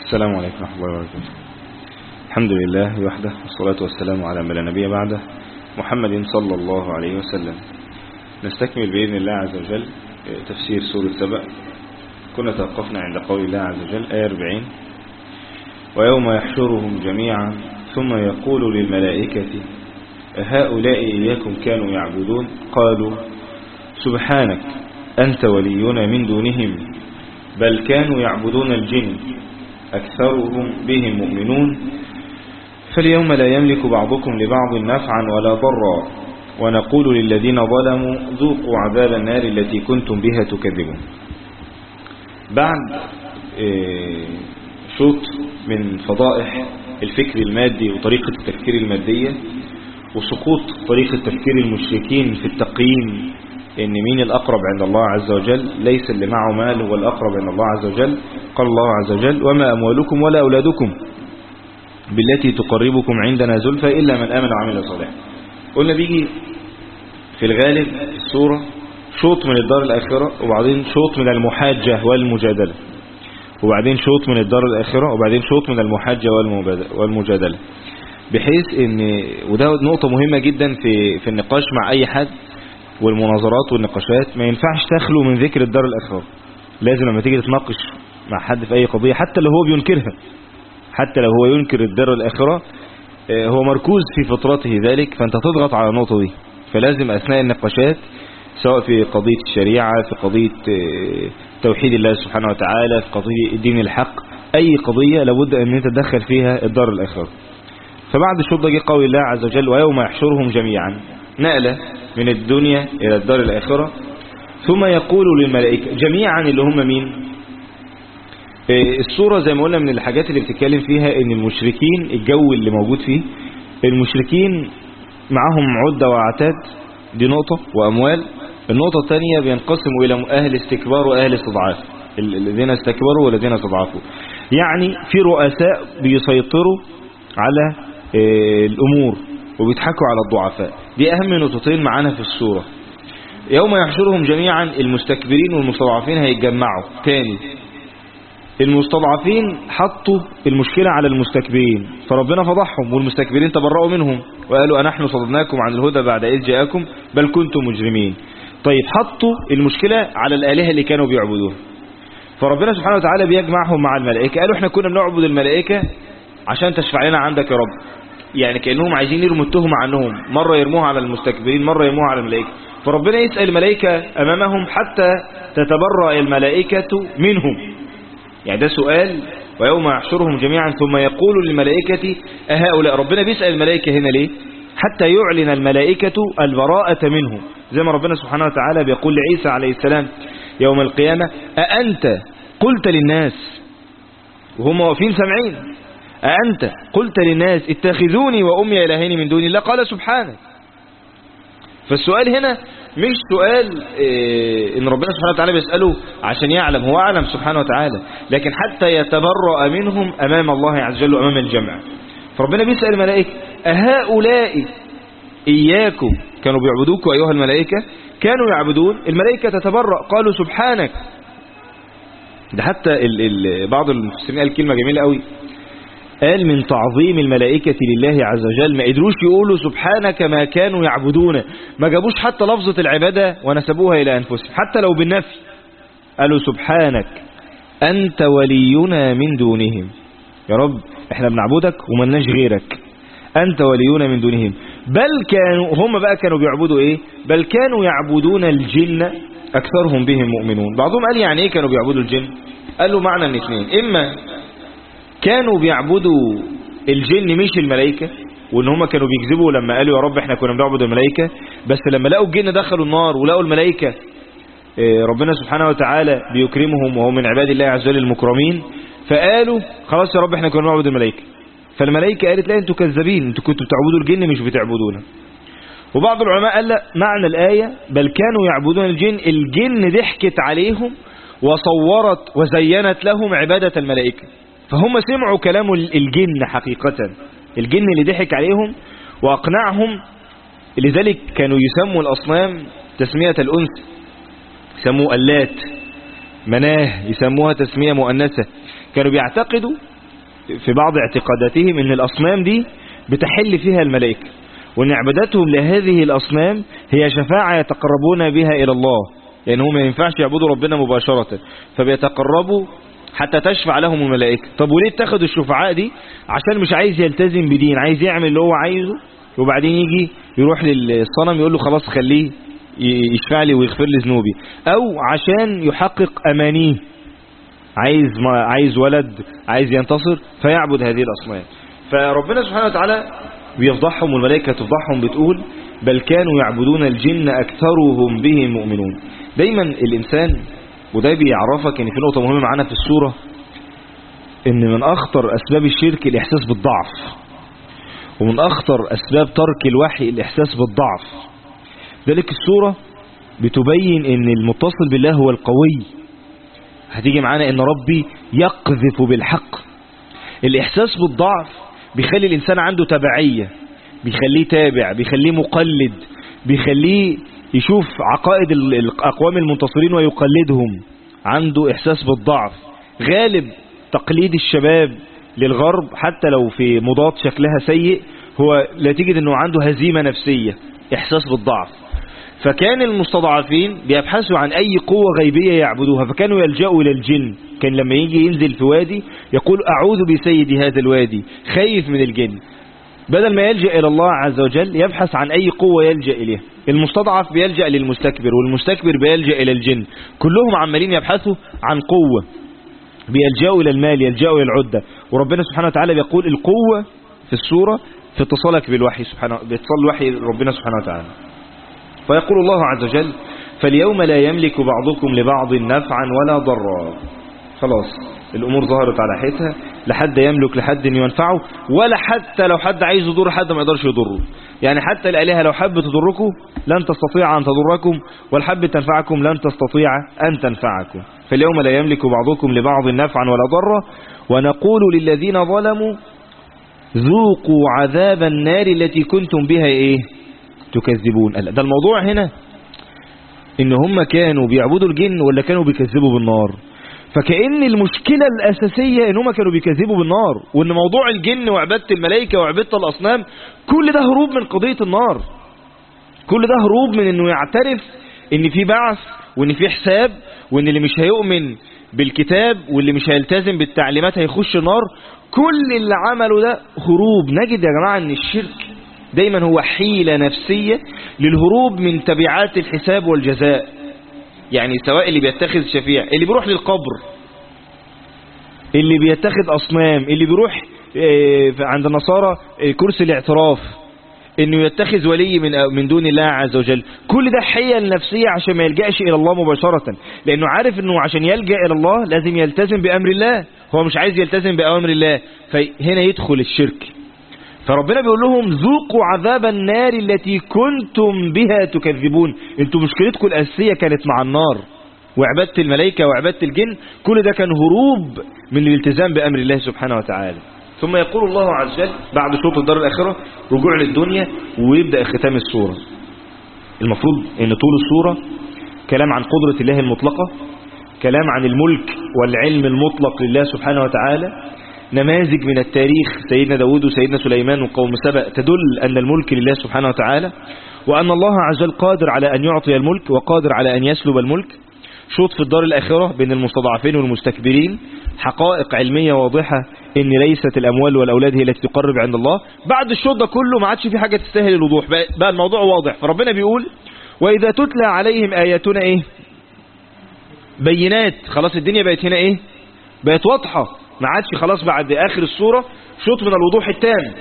السلام عليكم ورحمة الله وبركاته. الحمد لله وحده، والصلاة والسلام على من لا نبي بعده، محمد صلى الله عليه وسلم. نستكمل بإذن الله عز وجل تفسير سورة سبأ. كنا توقفنا عند قول الله عز وجل آية 40: ويوم يحشرهم جميعا ثم يقول للملائكة هؤلاء إياكم كانوا يعبدون قالوا سبحانك أنت ولينا من دونهم بل كانوا يعبدون الجن أكثرهم بهم مؤمنون فاليوم لا يملك بعضكم لبعض نفعا ولا ضرا ونقول للذين ظلموا ذوقوا عذاب النار التي كنتم بها تكذبون. بعد شوط من فضائح الفكر المادي وطريقة التفكير المادية وسقوط طريقة تفكير المشركين في التقييم ان مين الأقرب عند الله عز وجل، ليس اللي معه مال هو الأقرب عند الله عز وجل. قال الله عز وجل وما أموالكم ولا أولادكم بالتي تقربكم عندنا زلفى إلا من آمن وعمل صالحا. قلنا بيجي في الغالب السورة شوط من الدار الآخرة وبعدين شوط من المحاجة والمجادلة، وبعدين شوط من الدار الآخرة وبعدين شوط من المحاجة والمجادلة، بحيث ان وده نقطة مهمة جدا في النقاش مع أي حد والمناظرات والنقاشات، ما ينفعش تخلو من ذكر الدار الآخرة. لازم لما تيجي تتناقش مع حد في أي قضية حتى لو هو بينكرها، حتى لو هو ينكر الدار الآخرة، هو مركوز في فطرته ذلك، فأنت تضغط على النقطة دي. فلازم أثناء النقاشات سواء في قضية الشريعة، في قضية توحيد الله سبحانه وتعالى، في قضية الدين الحق، أي قضية لابد أن انت تدخل فيها الدار الآخرة. فبعد الشوط ده جه قول الله عز وجل ويوم يحشرهم جميعا، نقلة من الدنيا إلى الدار الآخرة. ثم يقول للملائكة جميعا اللي هم مين؟ السورة زي ما قلنا من الحاجات اللي بتتكلم فيها ان المشركين الجو اللي موجود فيه، المشركين معهم عدة وعتاد، دي نقطة، وأموال. النقطة الثانية بينقسموا إلى أهل استكبار وأهل استضعاف، الذين استكبروا والذين استضعفوا. يعني في رؤساء بيسيطروا على الأمور وبيضحكوا على الضعفاء. دي أهم نقطتين معانا في السورة. يوم يحشرهم جميعا، المستكبرين والمستضعفين هيتجمعوا تاني. المستضعفين حطوا المشكلة على المستكبرين فربنا فضحهم، والمستكبرين تبرؤوا منهم وقالوا أنحن صددناكم عن الهدى بعد إذ جاءكم بل كنتم مجرمين. طيب حطوا المشكلة على الآلهة اللي كانوا بيعبدوها، فربنا سبحانه وتعالى بيجمعهم مع الملائكة. قالوا احنا كنا بنعبد الملائكة عشان تشفع لنا عندك يا رب، يعني كأنهم عايزين يرموا التهمة عنهم، مرة يرموها على المستكبرين مرة يرموها على الملائكة. فربنا يسأل الملائكة أمامهم حتى تتبرأ الملائكة منهم. يعني ده سؤال ويوم يحشرهم جميعا ثم يقول للملائكة أهؤلاء. ربنا بيسأل الملائكة هنا ليه؟ حتى يعلن الملائكة البراءة منهم، زي ما ربنا سبحانه وتعالى بيقول لعيسى عليه السلام يوم القيامة أأنت قلت للناس، وهم واقفين سامعين، أأنت قلت للناس اتخذوني وأمي إلهين من دون الله قال سبحانك. فالسؤال هنا مش سؤال ان ربنا سبحانه وتعالى بيسأله عشان يعلم، هو أعلم سبحانه وتعالى، لكن حتى يتبرأ منهم أمام الله عز وجل وأمام الجمع. فربنا بيسأل الملائكة أهؤلاء إياكم كانوا بيعبدوكم أيها الملائكة كانوا يعبدون. الملائكة تتبرأ قالوا سبحانك. ده حتى بعض المفسرين قال كلمة جميلة قوي، قال من تعظيم الملائكة لله عز وجل ما قدروش يقولوا سبحانك ما كانوا يعبدون، ما جابوش حتى لفظة العبادة ونسبوها إلى أنفسهم حتى لو بالنفي، قالوا سبحانك أنت ولينا من دونهم. يا رب احنا بنعبدك وملناش غيرك، أنت ولينا من دونهم. بل كانوا هم بقى كانوا بيعبدوا إيه؟ بل كانوا يعبدون الجن أكثرهم بهم مؤمنون. بعضهم قال يعني إيه كانوا بيعبدوا الجن؟ قالوا معنى من اثنين، إما كانوا بيعبدوا الجن مش الملائكة، وان هم كانوا بيكذبوا لما قالوا يا رب احنا كنا بنعبد الملائكة، بس لما لقوا الجن دخلوا النار ولقوا الملائكة ربنا سبحانه وتعالى بيكرمهم وهم من عباد الله عز وجل المكرمين، فقالوا خلاص يا رب احنا كنا بنعبد الملائكة. فالملائكة قالت لا انتوا كذابين، انتوا كنتوا بتعبدوا الجن مش بتعبدونا. وبعض العلماء قال لا، معنى الآية بل كانوا يعبدون الجن ضحكت عليهم وصورت وزينت لهم عبادة الملائكة، فهم سمعوا كلام الجن حقيقة، الجن اللي ضحك عليهم وأقنعهم. لذلك كانوا يسموا الأصنام تسمية الأنثى، يسموا اللات، مناه يسموها تسمية مؤنثة. كانوا بيعتقدوا في بعض اعتقاداتهم ان الأصنام دي بتحل فيها الملائكة، وان عبادتهم لهذه الأصنام هي شفاعة يتقربون بها إلى الله، يعني هم ما ينفعش يعبدوا ربنا مباشرة فبيتقربوا حتى تشفع لهم الملائكة. طب وليه اتخذوا الشفعاء دي؟ عشان مش عايز يلتزم بدين، عايز يعمل اللي هو عايزه وبعدين يجي يروح للصنم يقول له خلاص خليه يشفع لي ويغفر لي ذنوبي، او عشان يحقق امانيه، عايز ولد، عايز ينتصر فيعبد هذه الأصنام. فربنا سبحانه وتعالى بيفضحهم والملائكة تفضحهم، بتقول بل كانوا يعبدون الجن أكثرهم بهم مؤمنون. دايما الإنسان، وده بيعرفك ان في نقطة مهمة معانا في السورة، ان من أخطر أسباب الشرك الإحساس بالضعف، ومن أخطر أسباب ترك الوحي الإحساس بالضعف. ذلك السورة بتبين ان المتصل بالله هو القوي. هتيجي معانا ان ربي يقذف بالحق. الإحساس بالضعف بيخلي الإنسان عنده تبعية، بيخليه تابع، بيخليه مقلد، بيخليه يشوف عقائد الأقوام المنتصرين ويقلدهم. عنده إحساس بالضعف. غالب تقليد الشباب للغرب حتى لو في مضاد شكلها سيء هو نتيجة أنه عنده هزيمة نفسية، إحساس بالضعف. فكان المستضعفين بيبحثوا عن أي قوة غيبية يعبدوها، فكانوا يلجأوا إلى الجن. كان لما يجي ينزل في وادي يقول أعوذ بسيد هذا الوادي، خايف من الجن. بدل ما يلجأ إلى الله عز وجل يبحث عن أي قوة يلجأ إليها. المستضعف بيلجأ للمستكبر، والمستكبر بيلجأ إلى الجن. كلهم عمالين يبحثوا عن قوة، بيلجأوا إلى المال، يلجأوا إلى العدة. وربنا سبحانه وتعالى بيقول القوة في السورة في اتصالك بالوحي سبحانه، باتصال الوحي ربنا سبحانه وتعالى. فيقول الله عز وجل فاليوم لا يملك بعضكم لبعض نفعا ولا ضرا. خلاص الأمور ظهرت على حيتها، لحد يملك لحد ينفعه، ولا حتى لو حد عايز يضر حد ما يقدرش يضره. يعني حتى الآلهة لو حبت تضركم لن تستطيع أن تضركم، والحب تنفعكم لن تستطيع أن تنفعكم. فاليوم لا يملك بعضكم لبعض نفعا ولا ضرا ونقول للذين ظلموا ذوقوا عذاب النار التي كنتم بها إيه تكذبون. ده الموضوع هنا إن هم كانوا بيعبدوا الجن ولا كانوا بيكذبوا بالنار. فكأن المشكلة الأساسية إن هم كانوا بيكذبوا بالنار، وإن موضوع الجن وعبادة الملائكة وعبادة الأصنام كل ده هروب من قضية النار. كل ده هروب من إنه يعترف إن في بعث وإن في حساب، وإن اللي مش هيؤمن بالكتاب واللي مش هيلتزم بالتعليمات هيخش النار. كل اللي عمله ده هروب. نجد يا جماعة إن الشرك دايما هو حيلة نفسية للهروب من تبعات الحساب والجزاء. يعني سواء اللي بيتخذ شفيع، اللي بيروح للقبر، اللي بيتخذ أصنام، اللي بيروح عند النصارى كرسي الاعتراف، انه يتخذ ولي من دون الله عز وجل. كل ده حيل نفسية عشان ما يلجأش الى الله مباشرة، لانه عارف انه عشان يلجأ الى الله لازم يلتزم بامر الله، هو مش عايز يلتزم بأوامر الله، فهنا يدخل الشرك. فربنا بيقول لهم ذوقوا عذاب النار التي كنتم بها تكذبون. انتوا مشكلتكم الأساسية كانت مع النار وعبادة الملائكة وعبادة الجن. كل ده كان هروب من الالتزام بأمر الله سبحانه وتعالى. ثم يقول الله عز وجل بعد شروط الدار الآخرة رجوع للدنيا، ويبدأ ختام السورة. المفروض ان طول السورة كلام عن قدرة الله المطلقة، كلام عن الملك والعلم المطلق لله سبحانه وتعالى، نماذج من التاريخ سيدنا داود وسيدنا سليمان وقوم سبأ تدل أن الملك لله سبحانه وتعالى، وأن الله عز وجل قادر على أن يعطي الملك وقادر على أن يسلب الملك. شوط في الدار الآخرة بين المستضعفين والمستكبرين، حقائق علمية واضحة ان ليست الأموال والأولاد هي التي تقرب عند الله. بعد الشوط ده كله ما عادش في حاجة تستاهل الوضوح، بقى الموضوع واضح. فربنا بيقول وإذا تتلى عليهم آياتنا إيه بينات. خلاص الدنيا بقت هنا إيه بقت واضحة، ما عادش خلاص بعد آخر السورة شوط من الوضوح التام.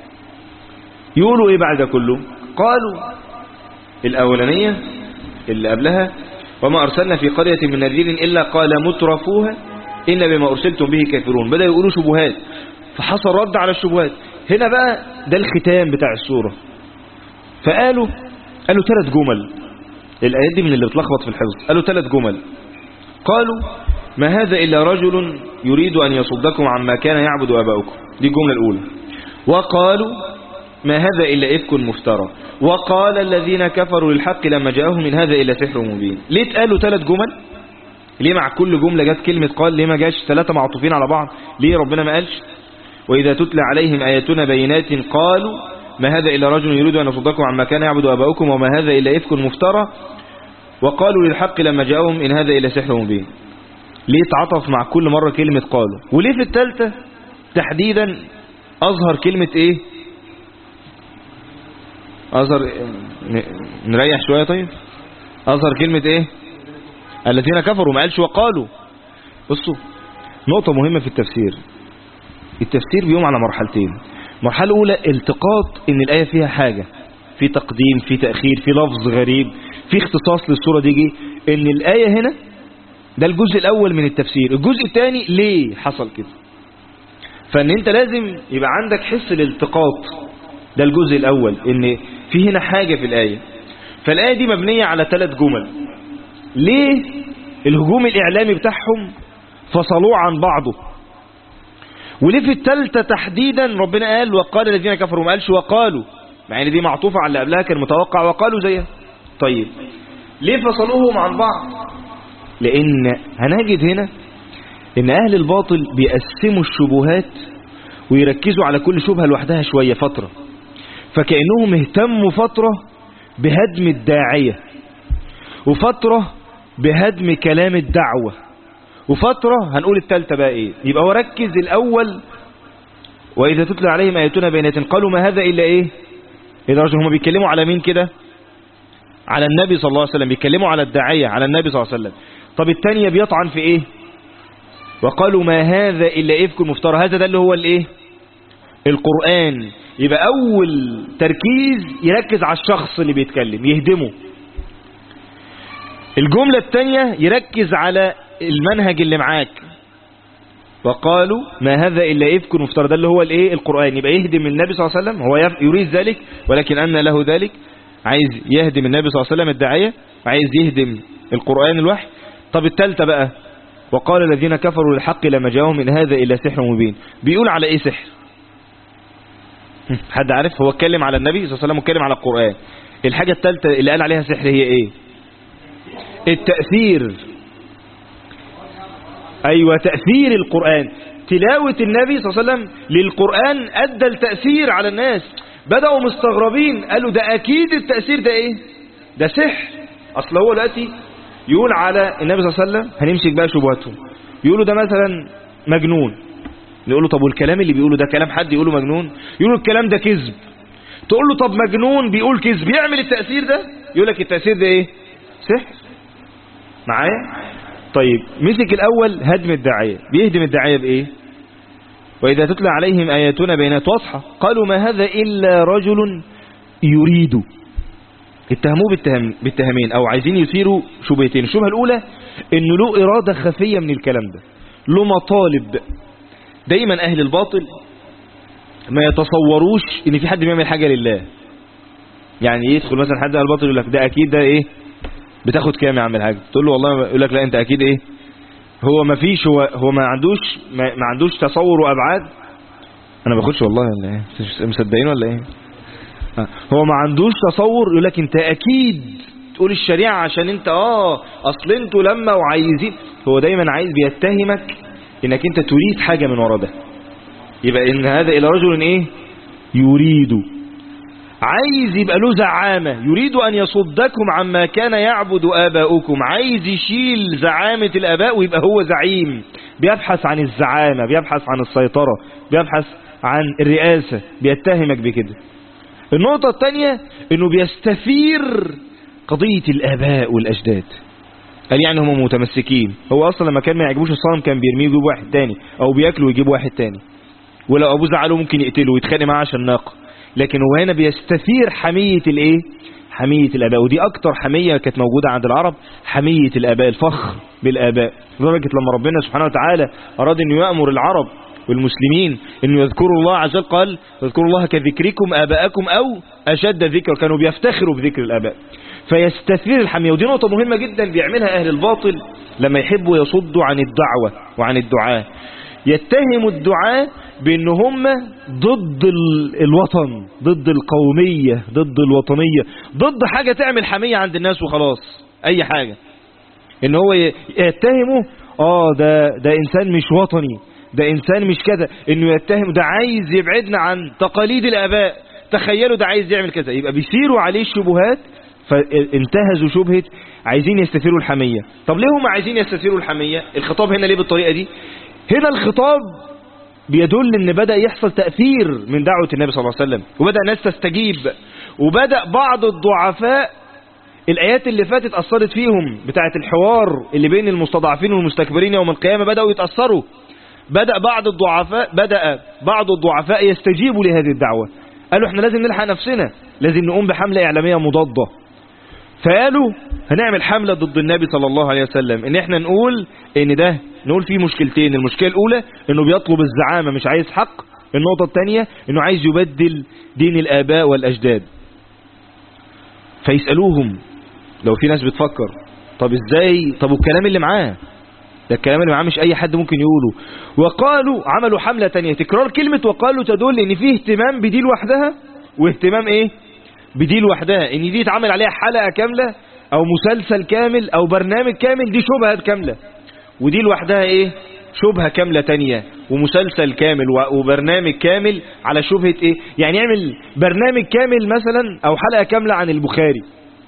يقولوا إيه بعد كله؟ قالوا الأولانية اللي قبلها وما أرسلنا في قرية من نذير إلا قال مترفوها إن بما أرسلتم به كافرون. بدأ يقولوا شبهات، فحصل رد على الشبهات. هنا بقى ده الختام بتاع السورة. فقالوا 3 جمل. الآيات دي من اللي بتلخبط في الحفظ. قالوا 3 جمل. قالوا ما هذا إلا رجل يريد أن يصدكم عما كان يعبد آباؤكم. دي الجملة الأولى. وقالوا ما هذا إلا إفك مفترى. وقال الذين كفروا للحق لما جاءهم من هذا إلا سحر مبين. ليه اتقالوا 3 جمل؟ ليه مع كل جملة جت كلمة قال؟ ليه ما جاش 3 معطوفين على بعض؟ ليه ربنا ما قالش؟ وإذا تتلى عليهم آياتنا بينات قالوا ما هذا إلا رجل يريد أن يصدكم عما كان يعبد آباؤكم وما هذا إلا إفك مفترى وقالوا للحق لما جاءهم إن هذا إلا سحر مبين. ليه تعاطف مع كل مرة كلمة قالوا؟ وليه في الثالثة تحديدا أظهر كلمة إيه؟ أظهر نريح شوية طيب. أظهر كلمة إيه؟ الذين كفروا، ما قالش وقالوا. بصوا نقطة مهمة في التفسير. التفسير بيقوم على مرحلتين. المرحلة الأولى التقاط إن الآية فيها حاجة، في تقديم، في تأخير، في لفظ غريب، في اختصاص للسورة دي، إن الآية هنا. ده الجزء الأول من التفسير. الجزء الثاني ليه حصل كده، فإن أنت لازم يبقى عندك حس الالتقاط. ده الجزء الأول، إن في هنا حاجة في الآية. فالآية دي مبنية على 3 جمل. ليه الهجوم الإعلامي بتاعهم فصلوه عن بعضه؟ وليه في الثالثة تحديدا ربنا قال وقال الذين كفروا، ما قالش وقالوا، مع ان دي معطوفة على اللي قبلها كان متوقع وقالوا زيها. طيب ليه فصلوهم عن بعض؟ لان هنجد هنا ان اهل الباطل بيقسموا الشبهات ويركزوا على كل شبهة لوحدها شوية فترة، فكأنهم اهتموا فترة بهدم الداعية، وفترة بهدم كلام الدعوة، وفترة هنقول الثالثة بقى ايه. يبقى هو ركز الاول واذا تتلى عليهم اياتنا بينات قالوا ما هذا الا ايه. اذا رجل هم بيتكلموا على مين كده؟ على النبي صلى الله عليه وسلم، بيتكلموا على الداعية على النبي صلى الله عليه وسلم. طب الثانية بيطعن في ايه؟ وقالوا ما هذا الا افك مفترى. هذا ده اللي هو الايه؟ القرآن. يبقى اول تركيز يركز على الشخص اللي بيتكلم يهدمه. الجملة الثانية يركز على المنهج اللي معاك. وقالوا ما هذا إلا إفك مفترى. ده اللي هو الايه؟ القرآن. يبقى يهدم النبي صلى الله عليه وسلم، هو يريد ذلك ولكن أن له ذلك. عايز يهدم النبي صلى الله عليه وسلم الداعية، عايز يهدم القرآن الوحي. طب الثالثة بقى وقال الذين كفروا للحق لما جاءهم إن هذا إلا سحر مبين. بيقول على ايه سحر؟ حد عارف؟ هو اتكلم على النبي صلى الله عليه وسلم واتكلم على القرآن. الحاجة الثالثة اللي قال عليها سحر هي ايه؟ التأثير. أيوة تأثير القرآن. تلاوة النبي صلى الله عليه وسلم للقرآن أدى التأثير على الناس. بدأوا مستغربين، قالوا ده أكيد التأثير ده إيه؟ ده سحر. أصل هو دلوقتي يقول على النبي صلى الله عليه وسلم، هنمسك بقى شبهاتهم، يقولوا ده مثلا مجنون. نقول له طب والكلام اللي بيقوله ده كلام حد يقوله مجنون؟ يقولوا الكلام ده كذب. تقول له طب مجنون بيقول كذب يعمل التأثير ده؟ يقول لك التأثير ده إيه؟ سحر. معايا؟ طيب مسك الأول هدم الداعية. بيهدم الداعية بإيه؟ وإذا تتلى عليهم آياتنا بينات واضحة قالوا ما هذا إلا رجل يريد. اتهموه بالتهمين أو عايزين يثيروا شبهتين. الشبهة الأولى إنه له إرادة خفية من الكلام ده، له مطالب. دايما أهل الباطل ما يتصوروش إن في حد بيعمل حاجة لله. يعني يدخل مثلا حد أهل الباطل يقول لك ده أكيد ده إيه بتاخد كام يا عم الحاج؟ تقول له والله، يقول لك لا انت اكيد ايه. هو ما فيش، هو ما عندوش تصور وابعاد. انا ما باخدش والله ولا ايه؟ مصدقين ولا ايه؟ هو ما عندوش تصور. يقول لك انت اكيد تقول الشريعه عشان انت اصل انتوا لما وعايزين. هو دايما عايز بيتهمك انك انت تريد حاجه من ورا ده. يبقى ان هذا الى رجل ايه؟ يريد. عايز يبقى له زعامة، يريد أن يصدكم عما كان يعبد آباؤكم. عايز يشيل زعامة الآباء ويبقى هو زعيم. بيبحث عن الزعامة، بيبحث عن السيطرة، بيبحث عن الرئاسة. بيتهمك بكده. النقطة الثانية انه بيستثير قضية الآباء والأجداد. قال يعني هم متمسكين. هو أصلا لما كان ما يعجبوش الصنم كان بيرميه ويجيب واحد تاني، أو بياكله ويجيب واحد تاني، ولو أبوه زعله ممكن يقتله ويتخانق معاه عشان ناقة. لكن هو هنا بيستثير حمية الايه؟ حمية الآباء. ودي أكتر حمية كانت موجودة عند العرب، حمية الآباء، الفخر بالآباء. لدرجة لما ربنا سبحانه وتعالى أراد أن يأمر العرب والمسلمين أن يذكروا الله عز وجل قال اذكروا الله كذكركم آباءكم أو أشد ذكر. كانوا بيفتخروا بذكر الآباء. فيستثير الحمية. ودي نقطة مهمة جدا بيعملها أهل الباطل لما يحبوا يصدوا عن الدعوة وعن الدعاء. يتهموا الدعاء بأن هم ضد الوطن، ضد القومية، ضد الوطنية، ضد حاجة تعمل حمية عند الناس وخلاص. أي حاجة. إن هو يتهموا ده إنسان مش وطني، ده إنسان مش كذا، إنه يتهم ده عايز يبعدنا عن تقاليد الآباء، تخيلوا ده عايز يعمل كذا. يبقى بيثيروا عليه الشبهات، فانتهزوا شبهة عايزين يستثيروا الحمية. طب ليه هم عايزين يستثيروا الحمية؟ الخطاب هنا ليه بالطريقة دي؟ هنا الخطاب بيدل ان بدأ يحصل تأثير من دعوة النبي صلى الله عليه وسلم، وبدأ الناس تستجيب، وبدأ بعض الضعفاء الآيات اللي فاتت أثرت فيهم بتاعة الحوار اللي بين المستضعفين والمستكبرين يوم القيامة، بدأوا يتأثروا. بدأ بعض الضعفاء يستجيبوا لهذه الدعوة، قالوا احنا لازم نلحق نفسنا، لازم نقوم بحملة إعلامية مضادة. فقالوا هنعمل حملة ضد النبي صلى الله عليه وسلم، ان احنا نقول فيه مشكلتين. المشكلة الأولى انه بيطلب الزعامة مش عايز حق، النقطة الثانية انه عايز يبدل دين الآباء والأجداد. فيسألوهم لو في ناس بتفكر طب ازاي، طب والكلام اللي معاه ده، الكلام اللي معاه مش اي حد ممكن يقوله. وقالوا عملوا حملة تانية، تكرار كلمة وقالوا تدل ان فيه اهتمام بدي لوحدها، واهتمام ايه بدي لوحدها، ان دي يتعمل عليها حلقة كاملة او مسلسل كامل او برنامج كامل، دي شبهة كاملة. ودي لوحدها ايه شبهة كاملة تانية، ومسلسل كامل وبرنامج كامل على شبهة ايه. يعني يعمل برنامج كامل مثلا او حلقة كاملة عن البخاري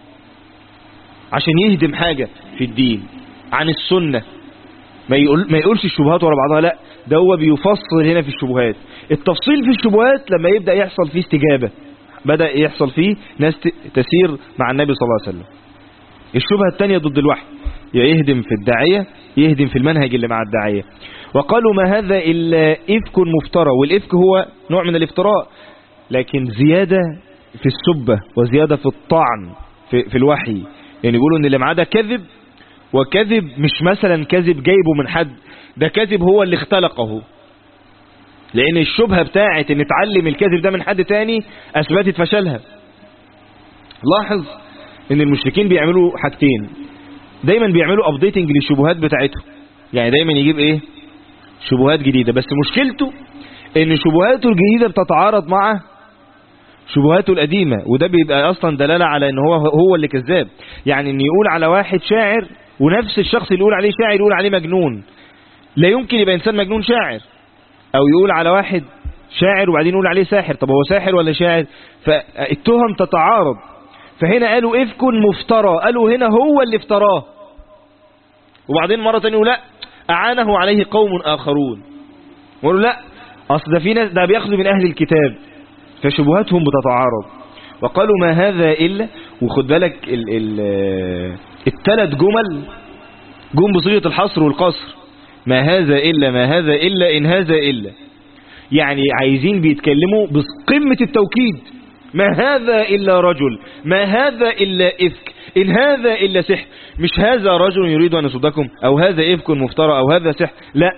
عشان يهدم حاجة في الدين، عن السنة، ما يقولش الشبهات ورا بعضها، لا ده هو بيفصل هنا في الشبهات. التفصيل في الشبهات لما يبدأ يحصل فيه استجابة، بدأ يحصل فيه ناس تسير مع النبي صلى الله عليه وسلم. الشبهة الثانية ضد الوحي، يهدم في الداعية، يهدم في المنهج اللي مع الداعية. وقالوا ما هذا إلا إفك مفترى، والإفك هو نوع من الافتراء، لكن زيادة في السبة وزيادة في الطعن في الوحي. يعني يقولوا ان اللي معاه ده كذب، وكذب مش مثلا كذب جايبه من حد، ده كذب هو اللي اختلقه، لان الشبهة بتاعت ان اتعلم الكذب ده من حد تاني اثبتت فشلها. لاحظ ان المشركين بيعملوا حاجتين، دايما بيعملوا ابديتنج للشبهات بتاعتهم، يعني دايما يجيب ايه شبهات جديدة، بس مشكلته ان شبهاته الجديدة بتتعارض مع شبهاته القديمة، وده بيبقى اصلا دلالة على ان هو اللي كذاب. يعني ان يقول على واحد شاعر ونفس الشخص اللي يقول عليه شاعر يقول عليه مجنون، لا يمكن يبقى انسان مجنون شاعر. او يقول على واحد شاعر وبعدين يقول عليه ساحر، طب هو ساحر ولا شاعر؟ فالتهم تتعارض. فهنا قالوا افك مفترى، قالوا هنا هو اللي افتراه، وبعدين مرة تانية لا اعانه عليه قوم اخرون، وقالوا لا اصل ده في ناس ده بياخذوا من اهل الكتاب، فشبهاتهم بتتعارض. وقالوا ما هذا إلا، وخد بالك الثلاث جم بصيغة الحصر والقصر، ما هذا إلا ما هذا إلا إن هذا إلا، يعني عايزين بيتكلموا بقمة التوكيد، ما هذا إلا رجل، ما هذا إلا إفك، إن هذا إلا سحر، مش هذا رجل يريد أن يصدكم، أو هذا إفك مفترى، أو هذا سحر، لا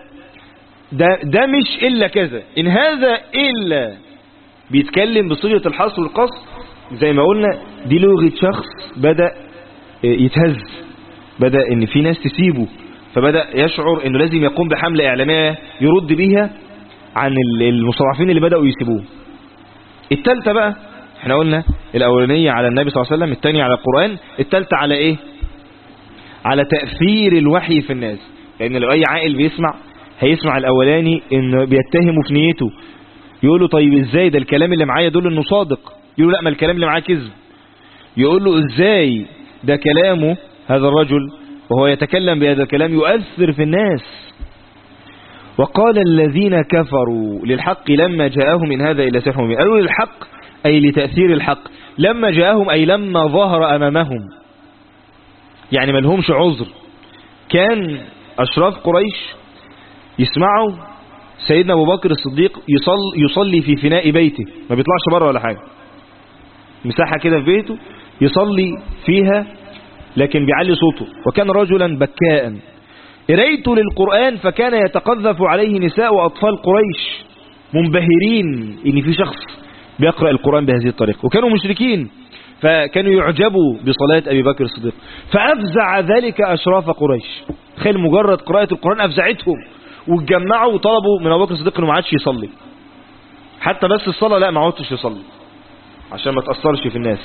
ده مش إلا كذا، إن هذا إلا، بيتكلم بصيغة الحصر والقصر. زي ما قلنا دي لغة شخص بدأ يتهز، بدأ ان في ناس تسيبه، فبدأ يشعر انه لازم يقوم بحملة اعلامية يرد بيها عن المستضعفين اللي بدأوا يسيبوه. التالتة بقى احنا قلنا الاولانية على النبي صلى الله عليه وسلم، التانية على القرآن، التالتة على ايه؟ على تأثير الوحي في الناس. لان لو اي عاقل بيسمع هيسمع الاولاني انه بيتهمه في نيته، يقول له طيب ازاي ده الكلام اللي معايا يدل انه صادق، يقول له لا ما الكلام اللي معاه كذب، يقول له ازاي ده كلامه هذا الرجل وهو يتكلم بهذا الكلام يؤثر في الناس. وقال الذين كفروا للحق لما جاءهم إن هذا إلا سحر مبين، قالوا للحق أي لتأثير الحق، لما جاءهم أي لما ظهر أمامهم، يعني ما لهمش عذر. كان أشراف قريش يسمعوا سيدنا أبو بكر الصديق يصلي في فناء بيته، ما بيطلعش بره ولا حاجة، مساحة كده في بيته يصلي فيها، لكن بيعلي صوته. وكان رجلا بكاء قريته للقرآن، فكان يتقذف عليه نساء وأطفال قريش منبهرين إن في شخص بيقرأ القرآن بهذه الطريقة، وكانوا مشركين فكانوا يعجبوا بصلاة أبي بكر الصديق، فأفزع ذلك أشراف قريش. تخيل مجرد قراءة القرآن أفزعتهم، واتجمعوا وطلبوا من أبو بكر الصديق إنه ما عادش يصلي، حتى بس الصلاة لا ما عادش يصلي عشان ما تأثرش في الناس.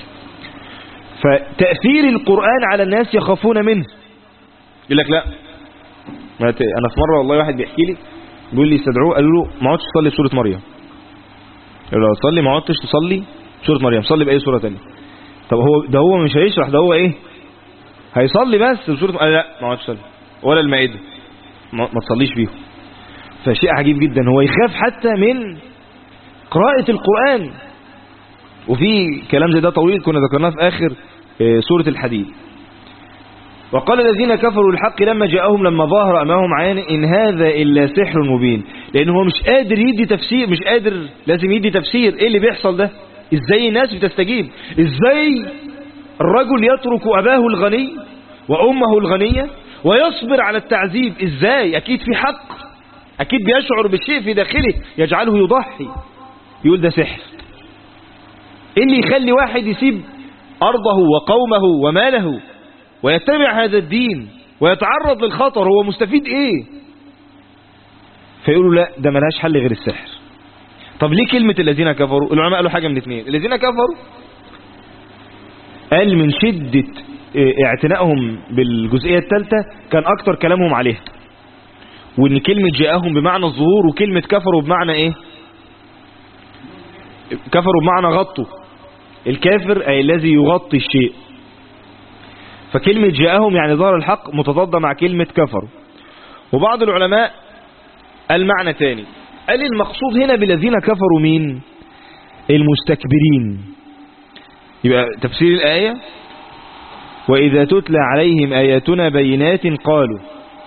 فتأثير القرآن على الناس يخافون منه، يقول لك لا أنا في مرة والله واحد بيحكي لي بيقول لي استدعوه، قالوا له ما عدتش تصلي بسورة مريم. قالوا له صلي، ما عدتش تصلي بسورة مريم، صلي بأي سورة تانية. طب هو مش هيشرح، ده هو ايه هيصلي بس بسورة لا ما عدتش تصلي ولا المائدة، ما تصليش بيهم. فشيء عجيب جدا، هو يخاف حتى من قراءة القرآن. وفي كلام زي ده طويل كنا ذكرناه في آخر سورة الحديد. وقال الذين كفروا الحق لما جاءهم لما ظاهر أمامهم عين إن هذا إلا سحر مبين. لأنه هو مش قادر يدي تفسير، مش قادر، لازم يدي تفسير إيه اللي بيحصل ده، إزاي الناس بتستجيب، إزاي الرجل يترك أباه الغني وأمه الغنية ويصبر على التعذيب، إزاي؟ أكيد في حق، أكيد بيشعر بالشيء في داخله يجعله يضحي. يقول ده سحر. إيه اللي يخلي واحد يسيب أرضه وقومه وماله ويتبع هذا الدين ويتعرض للخطر؟ هو مستفيد إيه؟ فيقولوا لا ده ملهاش حل غير السحر. طب ليه كلمة الذين كفروا؟ العلماء قالوا حاجة من اثنين. الذين كفروا قال من شدة اعتنائهم بالجزئية الثالثة كان أكتر كلامهم عليها، وإن كلمة جاءهم بمعنى الظهور، وكلمة كفروا بمعنى إيه؟ كفروا بمعنى غطوا. الكافر أي الذي يغطي الشيء. فكلمة جاءهم يعني ظهر الحق متضادة مع كلمة كفروا. وبعض العلماء قال معنى تاني، قال المقصود هنا بالذين كفروا مين؟ المستكبرين. يبقى تفسير الآية وإذا تتلى عليهم آياتنا بينات قالوا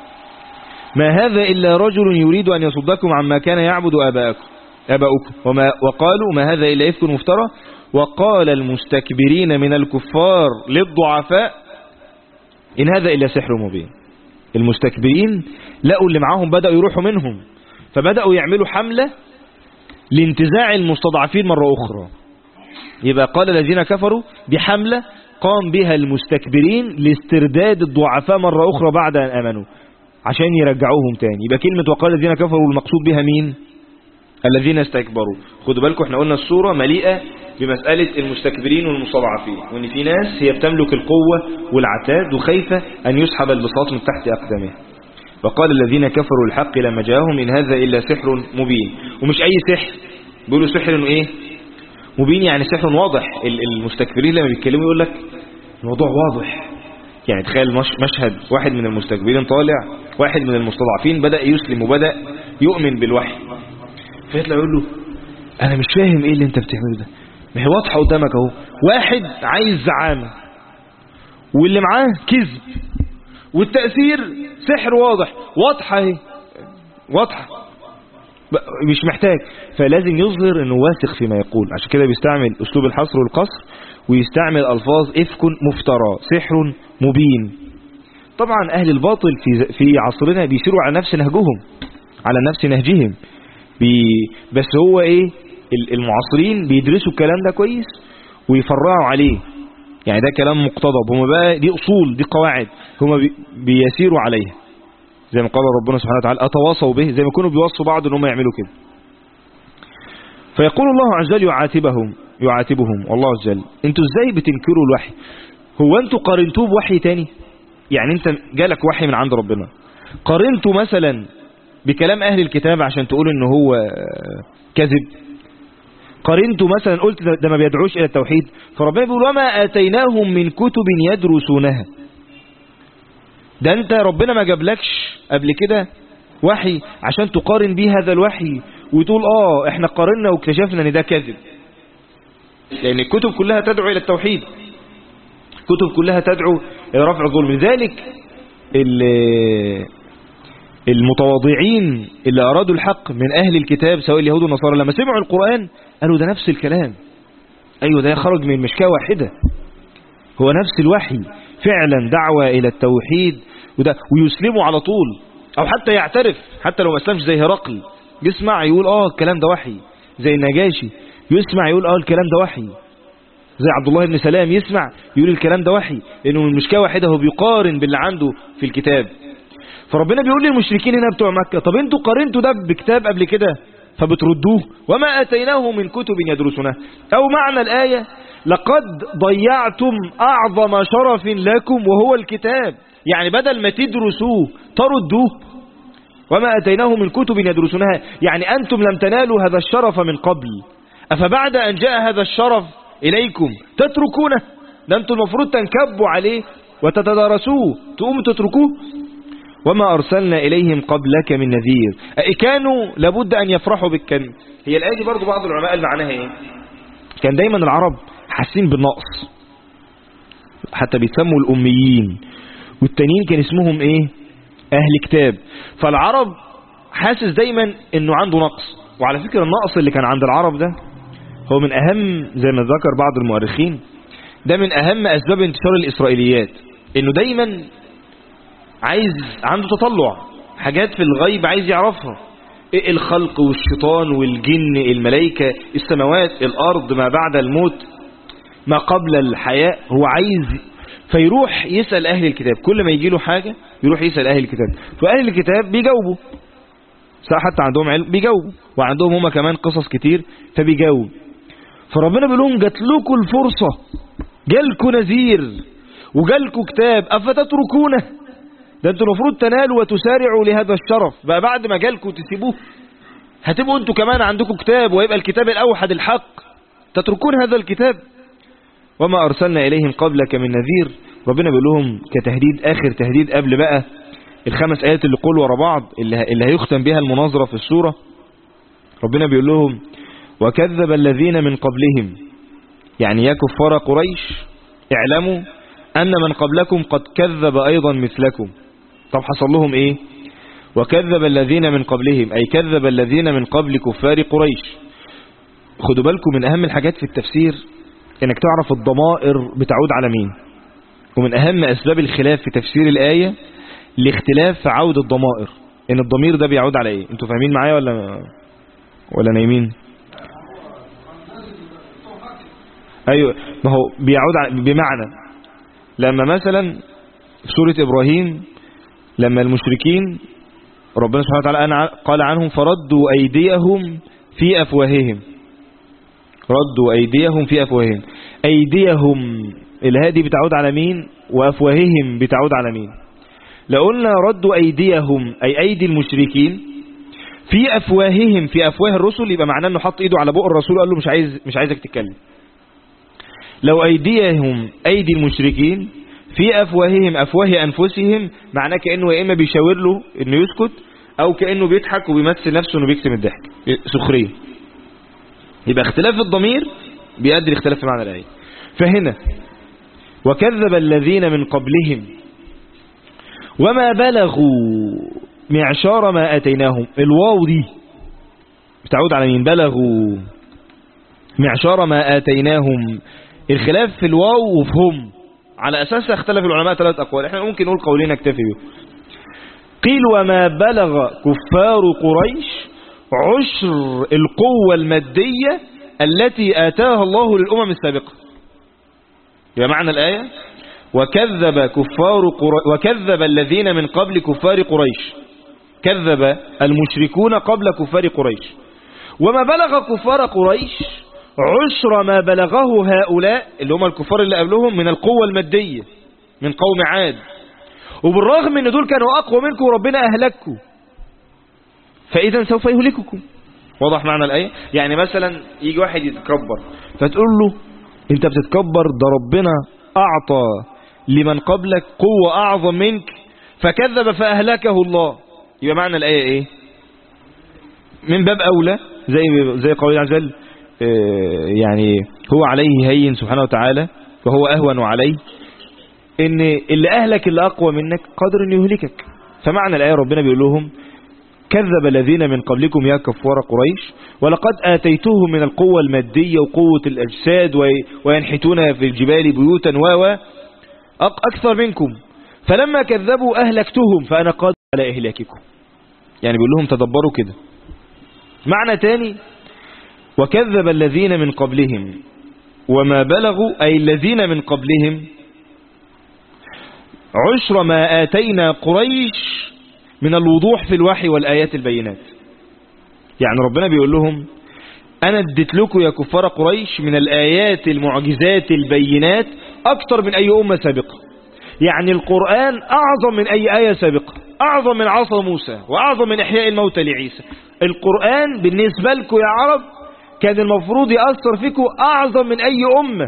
ما هذا إلا رجل يريد أن يصدكم عما كان يعبد آباؤكم وقالوا ما هذا إلا إفك مفترى وقال المستكبرين من الكفار للضعفاء إن هذا إلا سحر مبين. المستكبرين لقوا اللي معاهم بدأوا يروحوا منهم، فبدأوا يعملوا حملة لانتزاع المستضعفين مرة أخرى. يبقى قال الذين كفروا بحملة قام بها المستكبرين لاسترداد الضعفاء مرة أخرى بعد أن آمنوا عشان يرجعوهم تاني. يبقى كلمة وقال الذين كفروا المقصود بها مين؟ الذين استكبروا. خدوا بالكم احنا قلنا السورة مليئة بمسألة المستكبرين والمستضعفين، وان في ناس هي بتملك القوة والعتاد وخايفة ان يسحب البساط من تحت اقدامها. وقال الذين كفروا الحق لما جاءهم ان هذا الا سحر مبين. ومش اي سحر، بيقولوا سحر ايه مبين، يعني سحر واضح. المستكبرين لما بيتكلموا يقول لك الموضوع واضح. يعني تخيل مشهد واحد من المستكبرين طالع، واحد من المستضعفين بدأ يسلم وبدأ يؤمن بالوحي، فيطلع يقول له انا مش فاهم ايه اللي انت بتعمله ده، ما هي واضحه قدامك اهو. واحد عايز زعامه واللي معاه كذب والتأثير سحر واضح، واضحه اهي واضحه، مش محتاج. فلازم يظهر انه واثق فيما يقول، عشان كده بيستعمل اسلوب الحصر والقصر ويستعمل الفاظ افك مفترى سحر مبين. طبعا اهل الباطل في عصرنا بيسيروا على نفس نهجهم، على نفس نهجهم، بس هو ايه المعاصرين بيدرسوا الكلام ده كويس ويفرعوا عليه. يعني ده كلام مقتضب، هم بقى دي اصول، دي قواعد هم بيسيروا عليها، زي ما قال ربنا سبحانه وتعالى اتواصوا به، زي ما يكونوا بيوصوا بعض ان هم يعملوا كده. فيقول الله عز وجل يعاتبهم والله عز وجل انتوا ازاي بتنكروا الوحي؟ هو انتوا قارنتوه بوحي تاني؟ يعني انت جالك وحي من عند ربنا، قارنتوا مثلا بكلام أهل الكتاب عشان تقول إنه هو كذب؟ قارنتوا مثلا قلت ده ما بيدعوش إلى التوحيد؟ فربنا بيقول وما آتيناهم من كتب يدرسونها. ده أنت ربنا ما جابلكش قبل كده وحي عشان تقارن بيه هذا الوحي وتقول احنا قارنا واكتشفنا ان ده كذب. لأن الكتب كلها تدعو إلى التوحيد، الكتب كلها تدعو إلى رفع الظلم. لذلك المتواضعين اللي أرادوا الحق من أهل الكتاب سواء اليهود والنصارى لما سمعوا القرآن قالوا ده نفس الكلام، أيوة ده خرج من مشكاة واحدة، هو نفس الوحي فعلا، دعوة إلى التوحيد وده، ويسلموا على طول. أو حتى يعترف، حتى لو ما اسلمش، زي هرقل يسمع يقول الكلام ده وحي، زي النجاشي يسمع يقول الكلام ده وحي، زي عبد الله بن سلام يسمع يقول الكلام ده وحي، لأنه من مشكاة واحدة هو بيقارن باللي عنده في الكتاب. فربنا بيقول للمشركين هنا بتوع مكة طب انتوا قارنتوا ده بكتاب قبل كده فبتردوه؟ وما آتيناه من كتب يدرسونها. أو معنى الآية لقد ضيعتم أعظم شرف لكم وهو الكتاب، يعني بدل ما تدرسوه تردوه. وما أتيناه من كتب يدرسونها. يعني أنتم لم تنالوا هذا الشرف من قبل، أفبعد أن جاء هذا الشرف إليكم تتركونه؟ ده أنتم المفروض تنكبوا عليه وتتدارسوه، تقوموا تتركوه. وما أرسلنا إليهم قبلك من نذير. كانوا لابد أن يفرحوا بالكلمة. هي الآية دي برضو بعض العلماء قال معناها إيه؟ كان دايما العرب حاسين بالنقص، حتى بيسموا الأميين، والتانيين كان اسمهم إيه؟ أهل كتاب. فالعرب حاسس دايما إنه عنده نقص. وعلى فكرة النقص اللي كان عند العرب ده هو من أهم، زي ما ذكر بعض المؤرخين، ده من أهم أسباب انتشار الإسرائيليات. إنه دايما عنده تطلع، حاجات في الغيب عايز يعرفها، إيه الخلق والشيطان والجن، الملائكة، السماوات، الأرض، ما بعد الموت، ما قبل الحياة. هو عايز فيروح يسأل أهل الكتاب. كل ما يجي له حاجة يروح يسأل أهل الكتاب، فأهل الكتاب بيجاوبوا، حتى عندهم علم بيجاوبوا، وعندهم هما كمان قصص كتير فبيجاوبوا. فربنا بيقول لهم جات لكم الفرصة، جالكم نذير وجالكم كتاب أفتتركونه؟ ده انتوا المفروض تنالوا وتسارعوا لهذا الشرف. بقى بعد ما جالكم تسيبوه؟ هتبقوا انتوا كمان عندكم كتاب، ويبقى الكتاب الأوحد الحق، تتركون هذا الكتاب. وما أرسلنا إليهم قبلك من نذير. ربنا بيقول لهم كتهديد، آخر تهديد قبل بقى الخمس آيات اللي قول ورا بعض اللي هيختم بها المناظرة في السورة. ربنا بيقول لهم وكذب الذين من قبلهم، يعني يا كفار قريش اعلموا أن من قبلكم قد كذب أيضا مثلكم. طب حصل لهم إيه؟ وكذب الذين من قبلهم، أي كذب الذين من قبل كفار قريش. خدوا بالكم من أهم الحاجات في التفسير إنك تعرف الضمائر بتعود على مين. ومن أهم أسباب الخلاف في تفسير الآية الاختلاف في عود الضمائر، إن الضمير ده بيعود على إيه. أنتوا فاهمين معايا ولا نايمين؟ أيوة، ما هو بيعود بمعنى لما مثلا في سورة إبراهيم لما المشركين ربنا سبحانه وتعالى قال عنهم فردوا أيديهم في أفواههم، ردوا أيديهم في أفواههم. أيديهم الهادي بتعود على مين؟ وأفواههم بتعود على مين؟ لو قلنا ردوا أيديهم أي أيدي المشركين في أفواههم، في أفواه الرسل، يبقى معناه أنه حط إيده على بق الرسول وقال له مش عايزك تتكلم. لو أيديهم أيدي المشركين في أفواههم أفواه أنفسهم، معناه كأنه يا إما بيشاور له إنه يسكت، أو كأنه بيضحك وبيمثل نفسه إنه بيكتم الضحك، سخرية. يبقى اختلاف الضمير بيؤدي لاختلاف في معنى الآية. فهنا وكذب الذين من قبلهم وما بلغوا معشار ما أتيناهم. الواو دي بتعود على مين؟ بلغوا معشار ما آتيناهم. الخلاف في الواو وفهم، على أساسها اختلف العلماء 3 أقوال. احنا ممكن نقول قولين اكتفي به. قيل وما بلغ كفار قريش عشر القوة المادية التي آتاها الله للأمم السابقة. يبقى معنى الآية وكذب الذين من قبل كفار قريش، كذب المشركون قبل كفار قريش. وما بلغ كفار قريش عشر ما بلغه هؤلاء اللي هم الكفار اللي قبلهم من القوة المادية من قوم عاد. وبالرغم ان دول كانوا اقوى منكم وربنا اهلككم، فاذا سوف يهلككم. واضح معنى الآية؟ يعني مثلا يجي واحد يتكبر فتقول له انت بتتكبر، ده ربنا اعطى لمن قبلك قوة اعظم منك فكذب فاهلكه الله. يبقى معنى الآية ايه؟ من باب اولى زي قول عز وجل يعني هو عليه هين سبحانه وتعالى وهو أهون عليه، ان اللي أهلك اللي أقوى منك قادر أن يهلكك. فمعنى الآية ربنا بيقول لهم كذب الذين من قبلكم يا كفار قريش ولقد آتيتهم من القوة المادية وقوة الأجساد وينحتون في الجبال بيوتا أكثر منكم، فلما كذبوا أهلكتهم فأنا قادر على إهلاككم. يعني بيقول لهم تدبروا كده. معنى تاني وكذب الذين من قبلهم وما بلغوا أي الذين من قبلهم عشر ما آتينا قريش من الوضوح في الوحي والآيات البينات. يعني ربنا بيقول لهم أنا اديت لكم يا كفار قريش من الآيات المعجزات البينات أكثر من أي أمة سابقة. يعني القرآن أعظم من أي آية سابقة. أعظم من عصا موسى وأعظم من إحياء الموتى لعيسى. القرآن بالنسبة لكم يا عرب كان المفروض يأثر فيكم أعظم من أي أمة،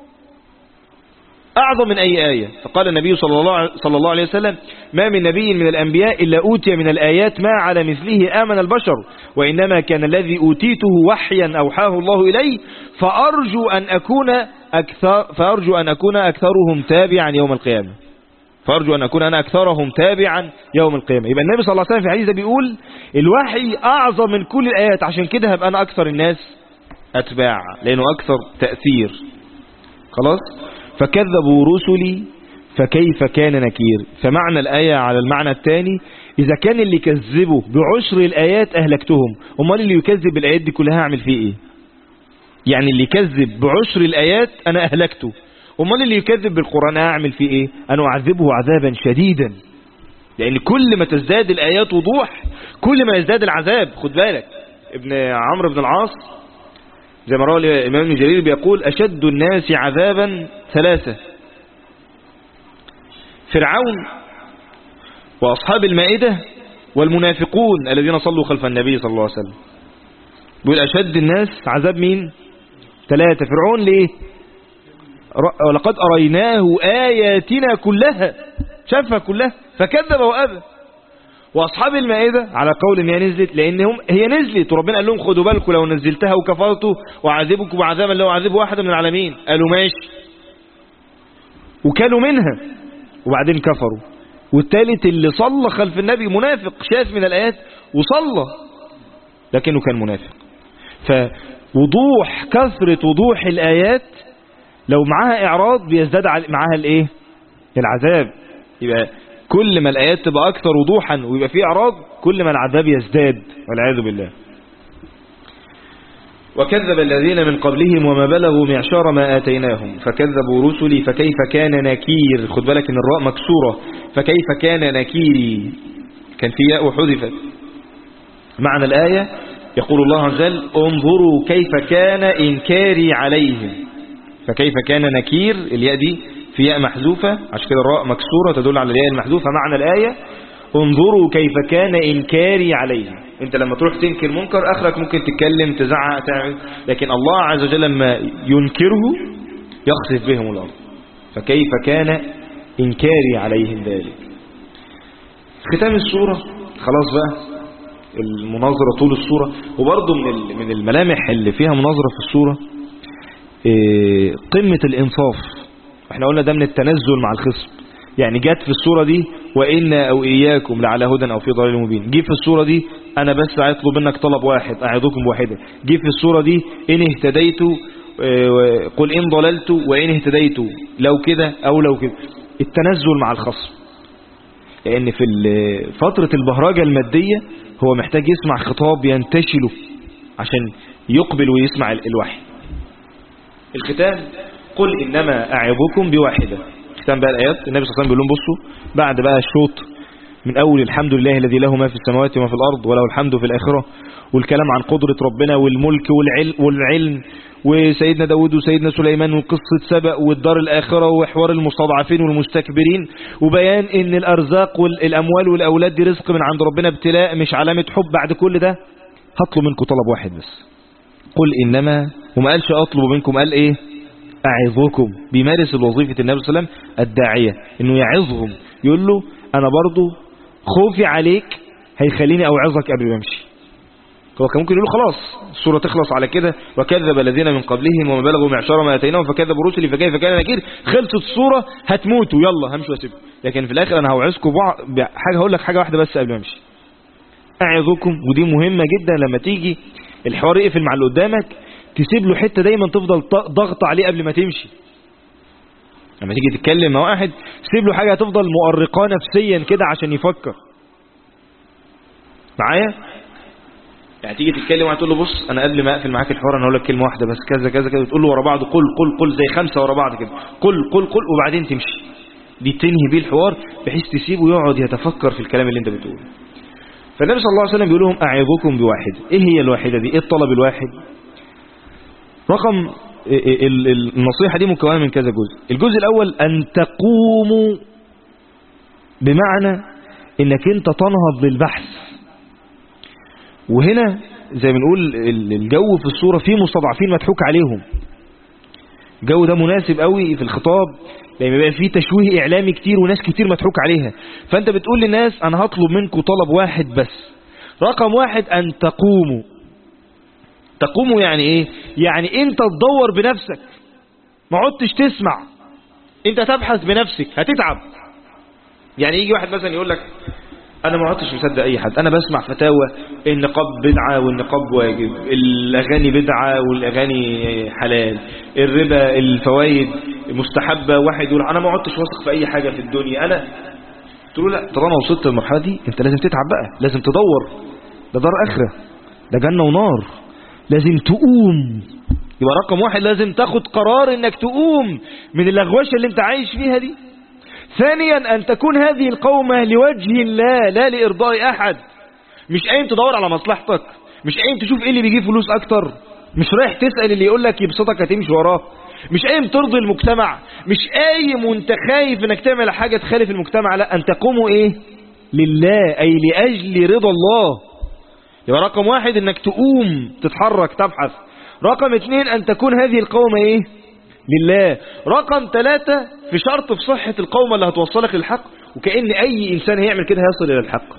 أعظم من أي آية. فقال النبي صلى الله عليه وسلم: ما من نبي من الأنبياء إلا أوتي من الآيات ما على مثله آمن البشر، وإنما كان الذي أوتيته وحيا أوحاه الله إلي، فأرجو أن أكون أكثرهم تابعا يوم القيامة. فأرجو أن أكون أنا أكثرهم تابعا يوم القيامة. يبقى النبي صلى الله عليه وسلم في الحديث ده بيقول الوحي أعظم من كل الآيات، عشان كده هبقى أنا أكثر الناس أتباع، لأنه أكثر تأثير. خلاص. فكذبوا رسلي فكيف كان نكير. فمعنى الآية على المعنى الثاني: إذا كان اللي كذبوا بعشر الآيات أهلكتهم، أمال اللي يكذب بالآيات دي كلها أعمل فيه إيه؟ يعني اللي يكذب بعشر الآيات أنا أهلكته، أمال اللي يكذب بالقرآن أعمل فيه إيه؟ أنا أعذبه عذابا شديدا. لأن كل ما تزداد الآيات وضوح كل ما يزداد العذاب. خد بالك، ابن عمرو بن العاص زي ما روى الإمام ابن جرير بيقول: أشد الناس عذابا ثلاثة: فرعون وأصحاب المائدة والمنافقون الذين صلوا خلف النبي صلى الله عليه وسلم. بيقول أشد الناس عذاب مين؟ ثلاثة. فرعون ليه؟ ولقد أريناه آياتنا كلها، شافها كلها فكذب وأبى. وأصحاب المائدة على قول إن هي نزلت، لأنهم هي نزلت وربنا قال لهم خدوا بالكم لو نزلتها وكفرتوا وعذبكم بعذابا لو عذبوا واحدة من العالمين. قالوا ماشي، وكانوا منها وبعدين كفروا. والثالث اللي صلى خلف النبي منافق، شاف من الآيات وصلى لكنه كان منافق. فوضوح كثرة وضوح الآيات لو معاها إعراض بيزداد معاها الإيه؟ العذاب. يبقى كل ما الآيات تبقى أكثر وضوحا ويبقى فيه إعراض كل ما العذاب يزداد والعياذ بالله. وكذب الذين من قبلهم وما بلغوا معشار ما آتيناهم فكذبوا رسلي فكيف كان نكير. خد بالك إن الراء مكسورة، فكيف كان نكيري كان في ياء وحذفت. معنى الآية يقول الله عز وجل: انظروا كيف كان إنكاري عليهم. فكيف كان نكير، الياء دي في ياء محذوفة عشان كده الراء مكسورة تدل على الياء المحذوفة. معنى الآية: انظروا كيف كان إنكاري عليهم. انت لما تروح تنكر منكر اخرك ممكن تتكلم تزعق تعمل، لكن الله عز وجل لما ينكره يخسف بهم الأرض. فكيف كان إنكاري عليهم ذلك. ختام السورة خلاص بقى المناظرة طول السورة. وبرضه من الملامح اللي فيها مناظرة في السورة قمة الإنصاف. احنا قلنا ده من التنزل مع الخصم. يعني جت في السورة دي وإنا أو إياكم لعلى هدى أو في ضلال مبين. جه في السورة دي أنا بس هيطلب منك طلب واحد أعظكم بواحدة. جه في السورة دي إن اهتديت قل إن ضللت وإن اهتديت لو كده أو لو كده. التنزل مع الخصم، لأن في فترة البهرجة المادية هو محتاج يسمع خطاب ينتشله عشان يقبل ويسمع الوحي. الختام: قل إنما أعظكم بواحدة. ختام بقى الآيات. النبي صلى الله عليه وسلم بيقول لهم بصوا بعد بقى الشوط من أول الحمد لله الذي له ما في السماوات وما في الأرض وله الحمد في الآخرة، والكلام عن قدرة ربنا والملك والعلم وسيدنا داود وسيدنا سليمان وقصة سبأ والدار الآخرة وحوار المستضعفين والمستكبرين وبيان إن الأرزاق والأموال والأولاد دي رزق من عند ربنا ابتلاء مش علامة حب. بعد كل ده هطلب منكم طلب واحد بس: قل إنما. وما قالش أطلب منكم، قال إيه؟ أعظكم. بيمارس الوظيفة النبي صلى الله عليه وسلم الداعية إنه يعظهم، يقول له أنا برضو خوفي عليك هيخليني أوعظك قبل ما أمشي. هو كان ممكن يقول له خلاص السورة تخلص على كده: وكذب الذين من قبلهم وما بلغوا معشار ما آتيناهم فكذبوا رسلي فكيف كان نكير. خلصت السورة هتموتوا يلا همشي واسيبكم، لكن في الآخر أنا هوعظكم حاجة. هقول لك حاجة واحدة بس قبل ما أمشي: أعظكم. ودي مهمة جدا لما تيجي الحوار يقفل مع اللي قدامك تسيب له حتة دايما تفضل ضغط عليه قبل ما تمشي. لما تيجي تتكلم مع واحد سيب له حاجة هتفضل مؤرقاه نفسيا كده عشان يفكر معايا. يعني تيجي تتكلم وتقول له بص انا قبل ما اقفل معاك الحوار انا هقول لك كلمه واحده بس كذا كذا كذا، تقول له ورا بعض قل قل قل زي 5 ورا بعض كده، قل قل قل وبعدين تمشي. دي تنهي بيه الحوار بحيث تسيبه يقعد يتفكر في الكلام اللي انت بتقوله. فالنبي صلى الله عليه وسلم بيقول لهم اعظكم بواحد. ايه هي الواحده دي؟ ايه الطلب الواحد؟ رقم النصيحه دي مكونه من كذا جزء. الجزء الاول ان تقوموا، بمعنى انك انت تنهض للبحث. وهنا زي ما بنقول الجو في الصورة فيه مستضعفين مضحوك عليهم. الجو ده مناسب قوي في الخطاب لما يبقى فيه تشويه اعلامي كتير وناس كتير مضحوك عليها. فانت بتقول للناس انا هطلب منكم طلب واحد بس. رقم واحد ان تقوموا. تقوموا يعني ايه؟ يعني انت تدور بنفسك، ما عدتش تسمع، انت تبحث بنفسك. هتتعب. يعني يجي واحد مثلا يقول لك انا ما عدتش مصدق اي حد، انا بسمع فتاوى النقاب بدعة والنقاب واجب، الاغاني بدعة والاغاني حلال، الربا الفوائد مستحبة، واحد يقول انا ما عدتش واثق في اي حاجة في الدنيا. انا تقول لا، طالما وصلت للمرحلة دي انت لازم تتعب بقى، لازم تدور. ده دار اخرة، ده جنة ونار، لازم تقوم. يبقى رقم واحد لازم تاخد قرار انك تقوم من اللغوشة اللي انت عايش فيها دي. ثانيا أن تكون هذه القومة لوجه الله لا لإرضاء أحد. مش قايم تدور على مصلحتك، مش قايم تشوف ايه اللي بيجيب فلوس أكتر، مش رايح تسأل اللي يقول لك يبسطك هتمشي وراه، مش قايم ترضي المجتمع، مش قايم وانت خايف انك تعمل حاجة تخالف المجتمع. لا، أن تقوموا ايه؟ لله، أي لأجل رضا الله. يبقى رقم واحد انك تقوم تتحرك تبحث. رقم اثنين أن تكون هذه القومة ايه؟ لله. رقم ثلاثة في شرط في صحة القومة اللي هتوصلك للحق، وكأن أي إنسان هيعمل كده هيصل إلى الحق.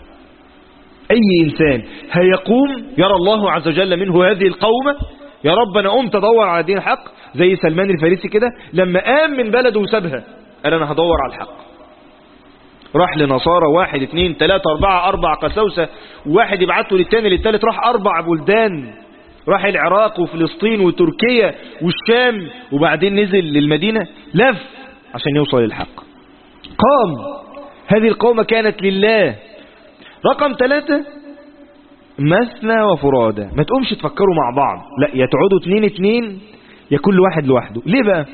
أي إنسان هيقوم يرى الله عز وجل منه هذه القومة، يا رب أنا قمت أدور على دين الحق. زي سلمان الفارسي كده لما قام من بلده وسابها قال أنا هدور على الحق. راح لنصارى 1 2 3 4 قساوسة، وواحد يبعته للتاني للتالت، راح 4 بلدان، راح العراق وفلسطين وتركيا والشام، وبعدين نزل للمدينة لف عشان يوصل للحق. قام. هذه القومة كانت لله. رقم 3 مثنى وفرادى. ما تقومش تفكروا مع بعض، لا، يا تقعدوا 2 2 يا كل واحد لوحده. ليه بقى؟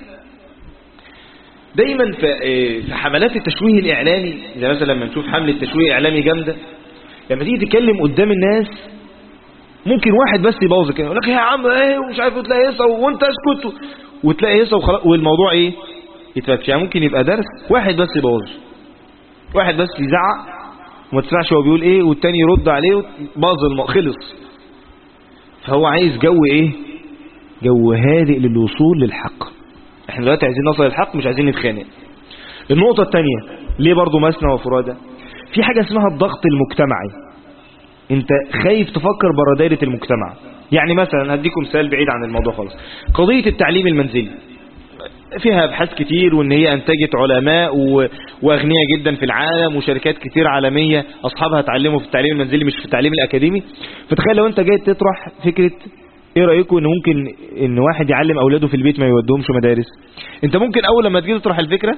دايما في حملات التشويه الإعلامي، زي مثلا لما نشوف حملة تشويه إعلامي جامدة، لما تيجي تتكلم قدام الناس ممكن واحد بس يبوظ كده، يقول لك يا عم ايه ومش عارف، تلاقي هيصه وانت اسكت، وتلاقي هيصه وخلاص، والموضوع ايه؟ يتفتش. يعني ممكن يبقى درس واحد بس يبوظ، واحد بس يزعق وما تسمعش هو بيقول ايه، والتاني يرد عليه باظ خلص. فهو عايز جو ايه؟ جو هادئ للوصول للحق. احنا دلوقتي عايزين نوصل للحق، مش عايزين نتخانق. النقطة الثانية ليه برضو مثنى وفرادى؟ في حاجة اسمها الضغط المجتمعي. انت خايف تفكر بره دايرة المجتمع. يعني مثلا هديكم مثال بعيد عن الموضوع خالص، قضية التعليم المنزلي فيها ابحاث كتير، وان هي انتجت علماء واغنياء جدا في العالم، وشركات كتير عالمية اصحابها اتعلموا في التعليم المنزلي مش في التعليم الاكاديمي. فتخيل لو انت جاي تطرح فكرة ايه رأيكم ان ممكن ان واحد يعلم اولاده في البيت ما يودهمش مدارس. انت ممكن اول لما تيجي تطرح الفكرة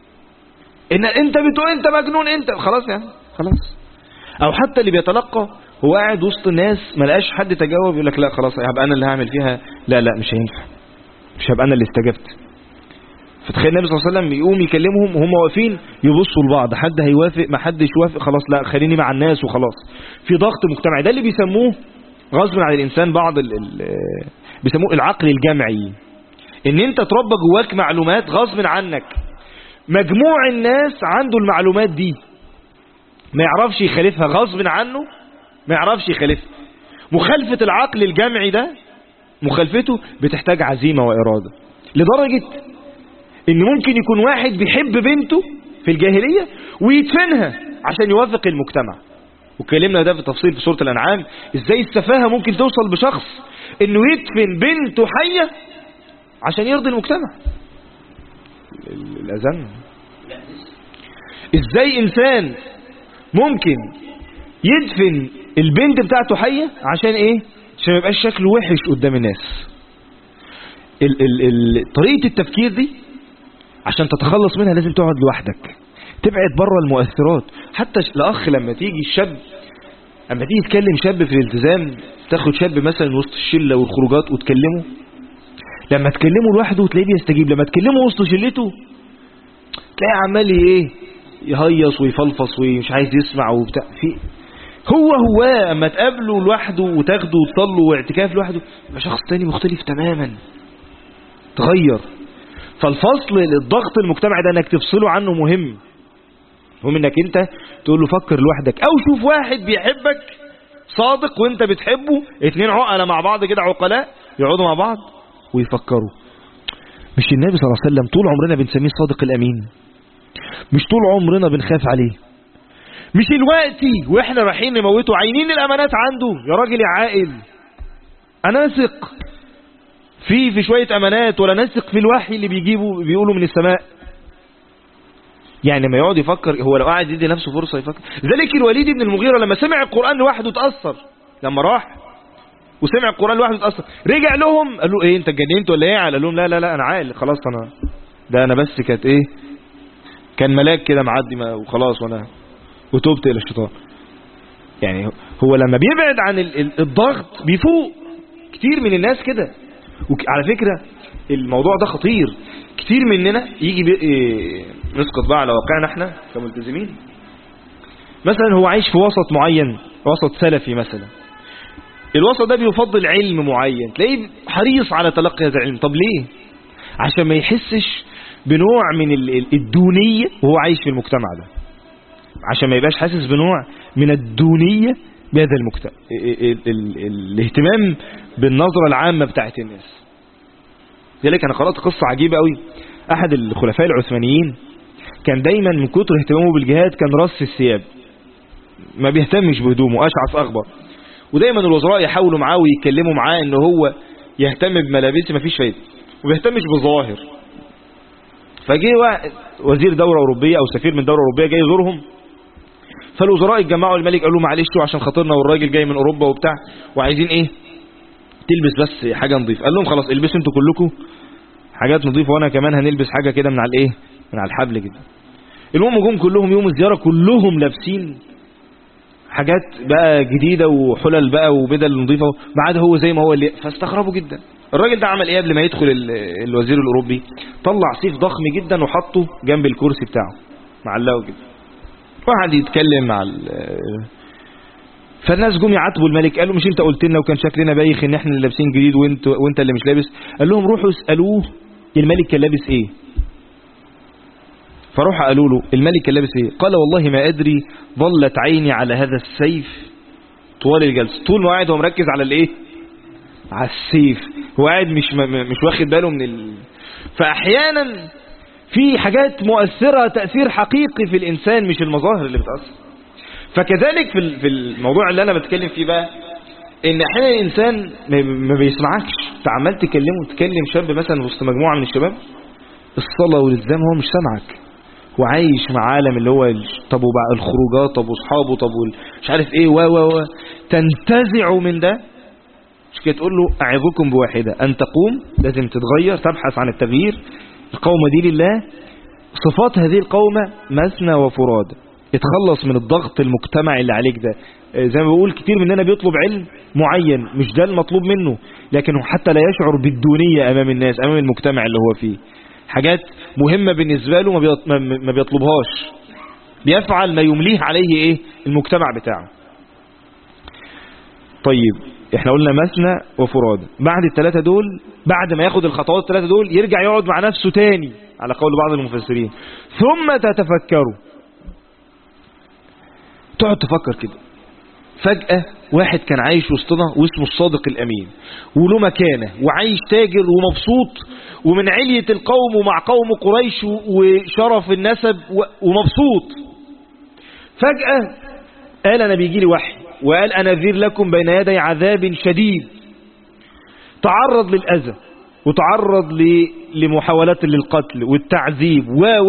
ان انت بتقول انت مجنون، انت خلاص يعني خلاص. او حتى اللي بيتلقى هو قاعد وسط الناس ما لقاش حد تجاوب، يقول لك لا خلاص هبقى انا اللي هعمل فيها، لا مش هينفع، مش هبقى انا اللي استجبت. فتخيل النبي صلى الله عليه وسلم يقوم يكلمهم وهم واقفين يبصوا لبعض، حد هيوافق ما حدش يوافق، خلاص لا خليني مع الناس وخلاص. في ضغط مجتمعي، ده اللي بيسموه غصب عن الانسان بعض بيسموه العقل الجمعي. ان انت تربى جواك معلومات غصب عنك. مجموع الناس عنده المعلومات دي ما يعرفش يخالفها، غصب عنه ما يعرفش يخالفها. مخالفة العقل الجمعي ده مخالفته بتحتاج عزيمة وإرادة، لدرجة ان ممكن يكون واحد بيحب بنته في الجاهلية ويدفنها عشان يوافق المجتمع. وكلمنا ده في تفصيل في سورة الأنعام، ازاي السفاهة ممكن توصل بشخص انه يدفن بنته حية عشان يرضي المجتمع. الأذان. ازاي انسان ممكن يدفن البنت بتاعته حية عشان ايه؟ عشان ما يبقاش شكله وحش قدام الناس. طريقة التفكير دي عشان تتخلص منها لازم تقعد لوحدك، تبعد بره المؤثرات. حتى الأخ لما تيجي الشاب، لما تيجي تكلم شاب في الالتزام، تاخد شاب مثلا وسط الشلة والخروجات وتكلمه، لما تكلمه لوحده تلاقيه بيستجيب، لما تكلمه وسط شلته تلاقيه عمال ايه؟ يهيص ويفلفص ومش عايز يسمع وبتاع. في هو اما تقابله لوحده وتاخده وتصله واعتكاف لوحده يبقى شخص تاني مختلف تماما، تغير. فالفصل الضغط المجتمعي ده انك تفصله عنه مهم. هم انك انت تقول له فكر لوحدك، او شوف واحد بيحبك صادق وانت بتحبه، 2 عقلاء مع بعض كده، عقلاء يقعدوا مع بعض ويفكروا. مش النبي صلى الله عليه وسلم طول عمرنا بنسميه الصادق الامين؟ مش طول عمرنا بنخاف عليه؟ مش الوقتي واحنا رايحين نموته عينين الامانات عنده؟ يا راجل يا عاقل، انا اثق في شوية امانات ولا نثق في الوحي اللي بيقولوا من السماء؟ يعني لما يقعد يفكر، هو لو قاعد يدي نفسه فرصة يفكر. ذلك الوليد بن المغيرة لما سمع القرآن لوحده تأثر، لما راح وسمع القرآن لوحده تأثر، رجع لهم قال له ايه انت اتجننت ولا ايه؟ قال لهم لا لا لا انا عاقل خلاص، انا بس كانت ايه، كان ملاك كده معدي وخلاص، وانا وتوبت الى الشيطان. يعني هو لما بيبعد عن الضغط بيفوق. كتير من الناس كده، وعلى فكرة الموضوع ده خطير. كتير مننا يجي نسقط بقى على واقعنا احنا كملتزمين. مثلا هو عايش في وسط معين، وسط سلفي مثلا، الوسط ده بيفضل علم معين، تلاقيه حريص على تلقي هذا العلم. طب ليه؟ عشان ما يحسش بنوع من الدونية وهو عايش في المجتمع ده، عشان ما يبقاش حاسس بنوع من الدونية بهذا المجتمع، الاهتمام بالنظرة العامة بتاعت الناس. لذلك أنا قرأت قصة عجيبة قوي. أحد الخلفاء العثمانيين كان دايما من كتر اهتمامه بالجهاد كان رص الثياب، ما بيهتمش بهدومه، أشعث أخبر. ودايما الوزراء يحاولوا معاه ويتكلموا معاه إن هو يهتم بملابسه، مفيش فايدة، وما بيهتمش بالظاهر. فجي وزير دولة أوروبية أو سفير من دولة أوروبية جاي يزورهم، فالوزراء اتجمعوا، الملك قال له معلش عشان خاطرنا والراجل جاي من أوروبا وبتاع وعايزين ايه تلبس بس حاجة نظيفة. قال لهم خلاص البسوا انتوا كلكم حاجات نظيفة وانا كمان هنلبس حاجة كده من على الايه، من على الحبل كده. المهم جم كلهم يوم الزيارة كلهم لابسين حاجات بقى جديدة وحلل بقى وبدل نظيفة، ما عدا هو زي ما هو اللي. فاستغربوا جدا. الراجل ده عمل ايه قبل ما يدخل الوزير الأوروبي؟ طلع سيف ضخم جدا وحطه جنب الكرسي بتاعه معلقه كده، واحد يتكلم مع فالناس جم يعاتبوا الملك، قالوا مش انت قلت لنا وكان شكلنا بايخ ان احنا اللي لابسين جديد وانت اللي مش لابس؟ قال لهم روحوا اسالوه الملك كان لابس ايه. فروح قالوا له الملك كان لابس ايه؟ قال والله ما ادري، ظلت عيني على هذا السيف طوال الجلسه. طول ما قاعد هو مركز على الايه، على السيف، هو قاعد مش واخد باله من فاحيانا في حاجات مؤثرة تأثير حقيقي في الإنسان، مش المظاهر اللي بتأثر. فكذلك في الموضوع اللي أنا بتكلم فيه بقى، إن أحيانا الإنسان ما بيسمعكش، تعمل تكلم شاب مثلا وسط مجموعة من الشباب الصلاة والالتزام، هو مش سامعك، هو عايش مع عالم اللي هو طب وبقى الخروجات، طب واصحابه، طب مش عارف ايه تنتزع من ده. مش كده تقول له أعظكم بواحدة، أن تقوم، لازم تتغير، تبحث عن التغيير. القومة دي لله، صفات هذه القومة مثنى وفراد، اتخلص من الضغط المجتمعي اللي عليك ده. زي ما بقول كتير مننا بيطلب علم معين مش ده المطلوب منه، لكنه حتى لا يشعر بالدونية أمام الناس، أمام المجتمع اللي هو فيه. حاجات مهمة بالنسبة له ما بيطلبهاش، بيفعل ما يمليه عليه ايه المجتمع بتاعه. طيب احنا قلنا مثنى وفراد. بعد الثلاثة دول، بعد ما ياخد الخطوات الثلاثة دول، يرجع يقعد مع نفسه تاني على قول بعض المفسرين، ثم تتفكروا. تقعد تفكر كده. فجأة واحد كان عايش وسطنا واسمه الصادق الأمين وله مكانة وعايش تاجر ومبسوط ومن علية القوم ومع قوم قريش وشرف النسب ومبسوط. فجأة قال أنا بيجي لي وحي وقال أنا نذير لكم بين يدي عذاب شديد. تعرض للأذى وتعرض لمحاولات للقتل والتعذيب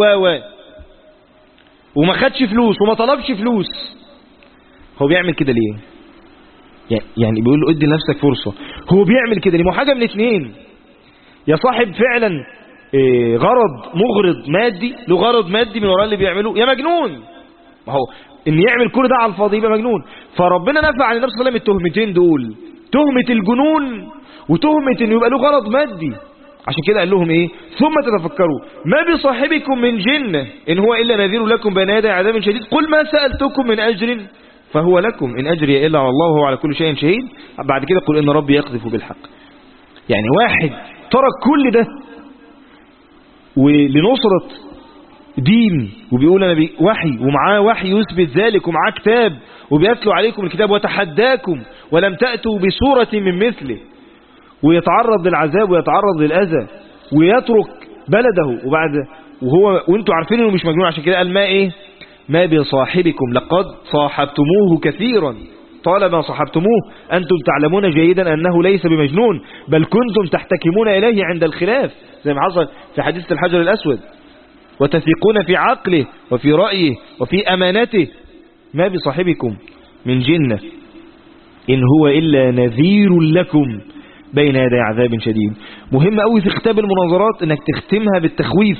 وما خدش فلوس وما طلبش فلوس. هو بيعمل كده ليه؟ يعني بيقول له ادي لنفسك فرصة. هو بيعمل كده ليه؟ ما حاجة من اتنين، يا صاحب فعلا غرض مغرض مادي، له غرض مادي من وراء اللي بيعمله، يا مجنون. ما هو ان يعمل كل ده على الفاضي يبقى مجنون. فربنا نفع عن النبي صلى الله عليه وسلم التهمتين دول، تهمة الجنون وتهمة انه يبقى له غرض مادي. عشان كده قال لهم ايه؟ ثم تتفكروا ما بصاحبكم من جنة ان هو الا نذير لكم بين يدي عذاب شديد قل ما سألتكم من اجر فهو لكم ان اجري الا على الله وهو على كل شيء شهيد. بعد كده قل ان ربي يقذف بالحق. يعني واحد ترك كل ده ولنصرة دين وبيقول أنا وحي ومعاه وحي يثبت ذلك ومعاه كتاب وبيتلو عليكم الكتاب وتحداكم ولم تأتوا بسورة من مثله، ويتعرض للعذاب ويتعرض للأذى ويترك بلده وانتوا عارفين انه مش مجنون. عشان كده قال ما ايه؟ ما بصاحبكم لقد صاحبتموه كثيرا طالما صاحبتموه أنتم تعلمون جيدا أنه ليس بمجنون بل كنتم تحتكمون إليه عند الخلاف زي ما حصل في حديث الحجر الأسود، وتثقون في عقله وفي رأيه وفي أمانته. ما بصاحبكم من جنة إن هو إلا نذير لكم بين يدي عذاب شديد. مهم قوي في ختام المناظرات انك تختمها بالتخويف.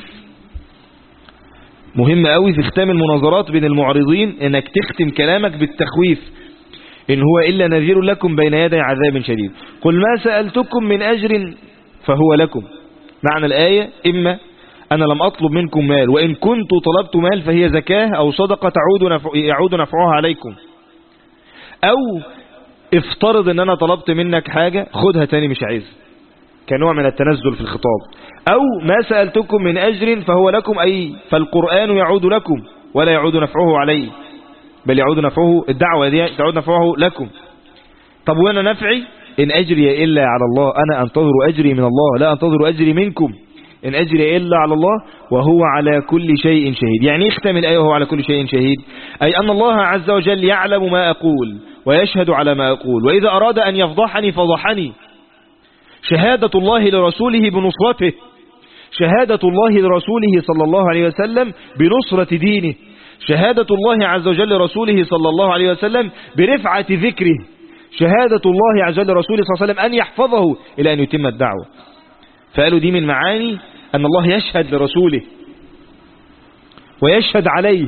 مهم قوي في ختام المناظرات بين المعارضين انك تختم كلامك بالتخويف. إن هو إلا نذير لكم بين يدي عذاب شديد. قل ما سألتكم من أجر فهو لكم. معنى الآية إما أنا لم أطلب منكم مال وإن كنت طلبت مال فهي زكاة أو صدقة يعود نفعها عليكم، أو افترض ان انا طلبت منك حاجة خدها تاني مش عايز، كنوع من التنزل في الخطاب. او ما سألتكم من اجر فهو لكم، اي فالقرآن يعود لكم ولا يعود نفعه عليه بل يعود نفعه، الدعوة دي تعود نفعه لكم. طب وانا نفعي ان اجري الا على الله، انا انتظر اجري من الله لا انتظر اجري منكم، ان اجري الا على الله وهو على كل شيء شهيد. يعني اختم الآية وهو على كل شيء شهيد، اي ان الله عز وجل يعلم ما اقول ويشهد على ما أقول، وإذا أراد أن يفضحني فضحني. شهادة الله لرسوله بنصرته، شهادة الله لرسوله صلى الله عليه وسلم بنصرة دينه، شهادة الله عز وجل لرسوله صلى الله عليه وسلم برفعة ذكره، شهادة الله عز وجل لرسوله صلى الله عليه وسلم أن يحفظه إلى أن يتم الدعوة. فقالوا دي من معاني أن الله يشهد لرسوله ويشهد عليه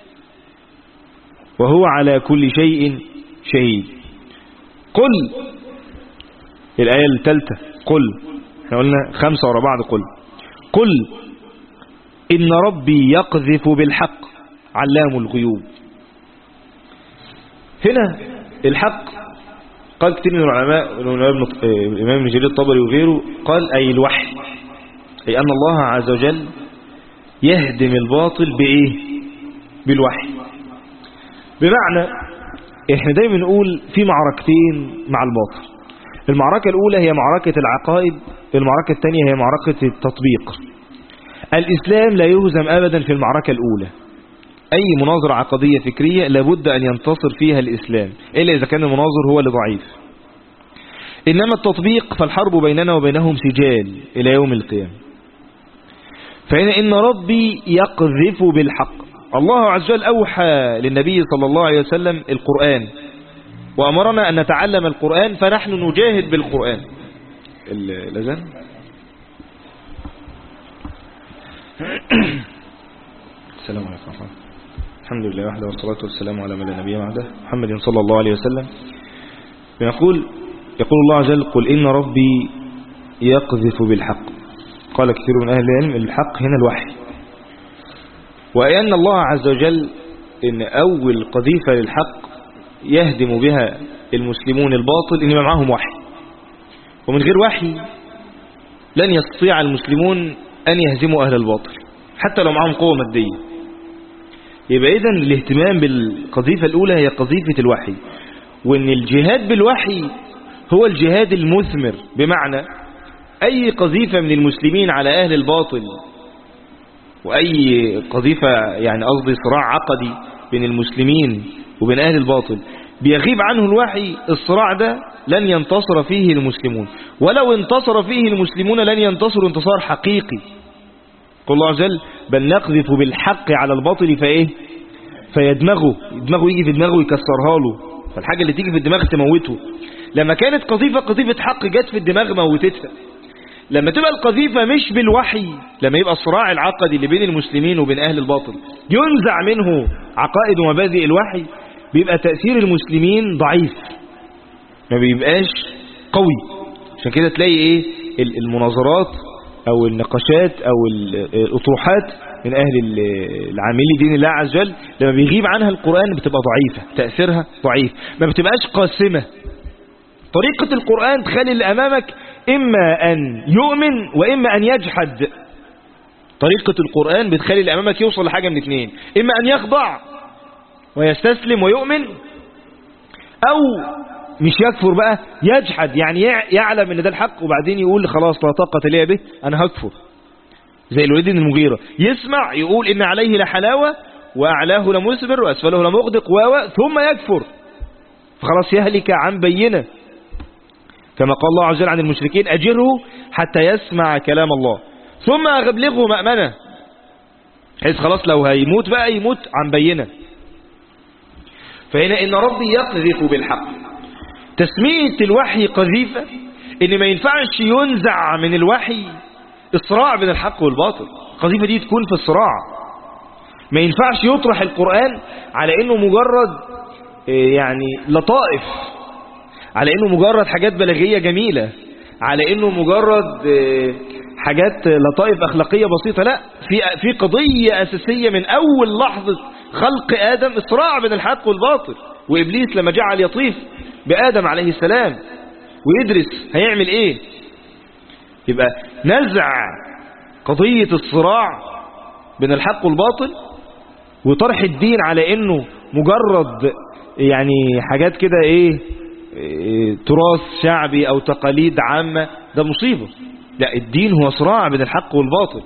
وهو على كل شيء شهيد. قل، الآية الثالثة قل، احنا قلنا 5 ورا بعض. قل إن ربي يقذف بالحق علام الغيوب. هنا الحق قال كثير من العلماء، الإمام ابن جرير الطبري وغيره قال أي الوحي، أي أن الله عز وجل يهدم الباطل بإيه؟ بالوحي. بمعنى احنا دايما نقول في معركتين مع الباطل، المعركة الأولى هي معركة العقائد، المعركة الثانية هي معركة التطبيق. الإسلام لا يهزم أبدا في المعركة الأولى. أي مناظرة عقدية فكرية لابد أن ينتصر فيها الإسلام إلا إذا كان المناظر هو اللي ضعيف. إنما التطبيق فالحرب بيننا وبينهم سجال إلى يوم القيامة. فهنا إن ربي يقذف بالحق. الله عز وجل أوحى للنبي صلى الله عليه وسلم القرآن وأمرنا أن نتعلم القرآن، فنحن نجاهد بالقرآن. الأذان السلام عليكم. الحمد لله وحده والصلاة والسلام على من لا نبي بعده محمد صلى الله عليه وسلم. يقول الله عز وجل قل إن ربي يقذف بالحق. قال كثير من أهل العلم الحق هنا الوحي، وأن الله عز وجل إن أول قذيفة للحق يهدم بها المسلمون الباطل إن معهم وحي، ومن غير وحي لن يستطيع المسلمون أن يهزموا أهل الباطل حتى لو معهم قوة مادية. يبقى إذن الاهتمام بالقذيفة الأولى هي قذيفة الوحي، وإن الجهاد بالوحي هو الجهاد المثمر. بمعنى أي قذيفة من المسلمين على أهل الباطل، وأي قذيفة يعني قصدي صراع عقدي بين المسلمين وبين أهل الباطل بيغيب عنه الوحي، الصراع ده لن ينتصر فيه المسلمون، ولو انتصر فيه المسلمون لن ينتصر انتصار حقيقي. قال الله عز وجل بل نقذف بالحق على الباطل فايه فيدمغه، يجي في دماغه يكسرها له، فالحاجة اللي تيجي في الدماغ تموته. لما كانت قذيفة حق جت في الدماغ موتتها. لما تبقى القذيفة مش بالوحي، لما يبقى الصراع العقدي اللي بين المسلمين وبين أهل الباطل ينزع منه عقائد ومبادئ الوحي، بيبقى تأثير المسلمين ضعيف، ما بيبقاش قوي. عشان كده تلاقي ايه المناظرات او النقاشات او الاطروحات من اهل العاملين دين الله عز وجل لما بيغيب عنها القرآن بتبقى ضعيفة، تأثيرها ضعيف، ما بتبقاش قاسمة. طريقة القرآن تخلي اللي امامك اما ان يؤمن واما ان يجحد. طريقة القرآن بتخلي اللي أمامك يوصل لحاجة من اتنين، إما أن يخضع ويستسلم ويؤمن، أو مش يكفر بقى، يجحد، يعني يعلم ان ده الحق وبعدين يقول خلاص لا طاقة لي به أنا هكفر. زي الوليد بن المغيرة، يسمع يقول إن عليه لحلاوة وأعلاه لمثمر وأسفله لمغدق ثم يكفر، فخلاص يهلك عن بينة، كما قال الله عز وجل عن المشركين أجره حتى يسمع كلام الله ثم أبلغه مأمنة، حيث خلاص لو هيموت بقى يموت عن بينة. فهنا إن ربي يقذف بالحق، تسمية الوحي قذيفة، إن ما ينفعش ينزع من الوحي الصراع بين الحق والباطل. القذيفة دي تكون في الصراع، ما ينفعش يطرح القرآن على إنه مجرد يعني لطائف، على إنه مجرد حاجات بلاغية جميلة، على إنه مجرد حاجات لطائف أخلاقية بسيطة. لا، في قضية أساسية من أول لحظة خلق آدم، الصراع بين الحق والباطل. وإبليس لما جعل يطيف بآدم عليه السلام ويدرس هيعمل إيه، يبقى نزع قضية الصراع بين الحق والباطل وطرح الدين على إنه مجرد يعني حاجات كده تراث شعبي أو تقاليد عامة، ده مصيبة. لا، الدين هو صراع بين الحق والباطل.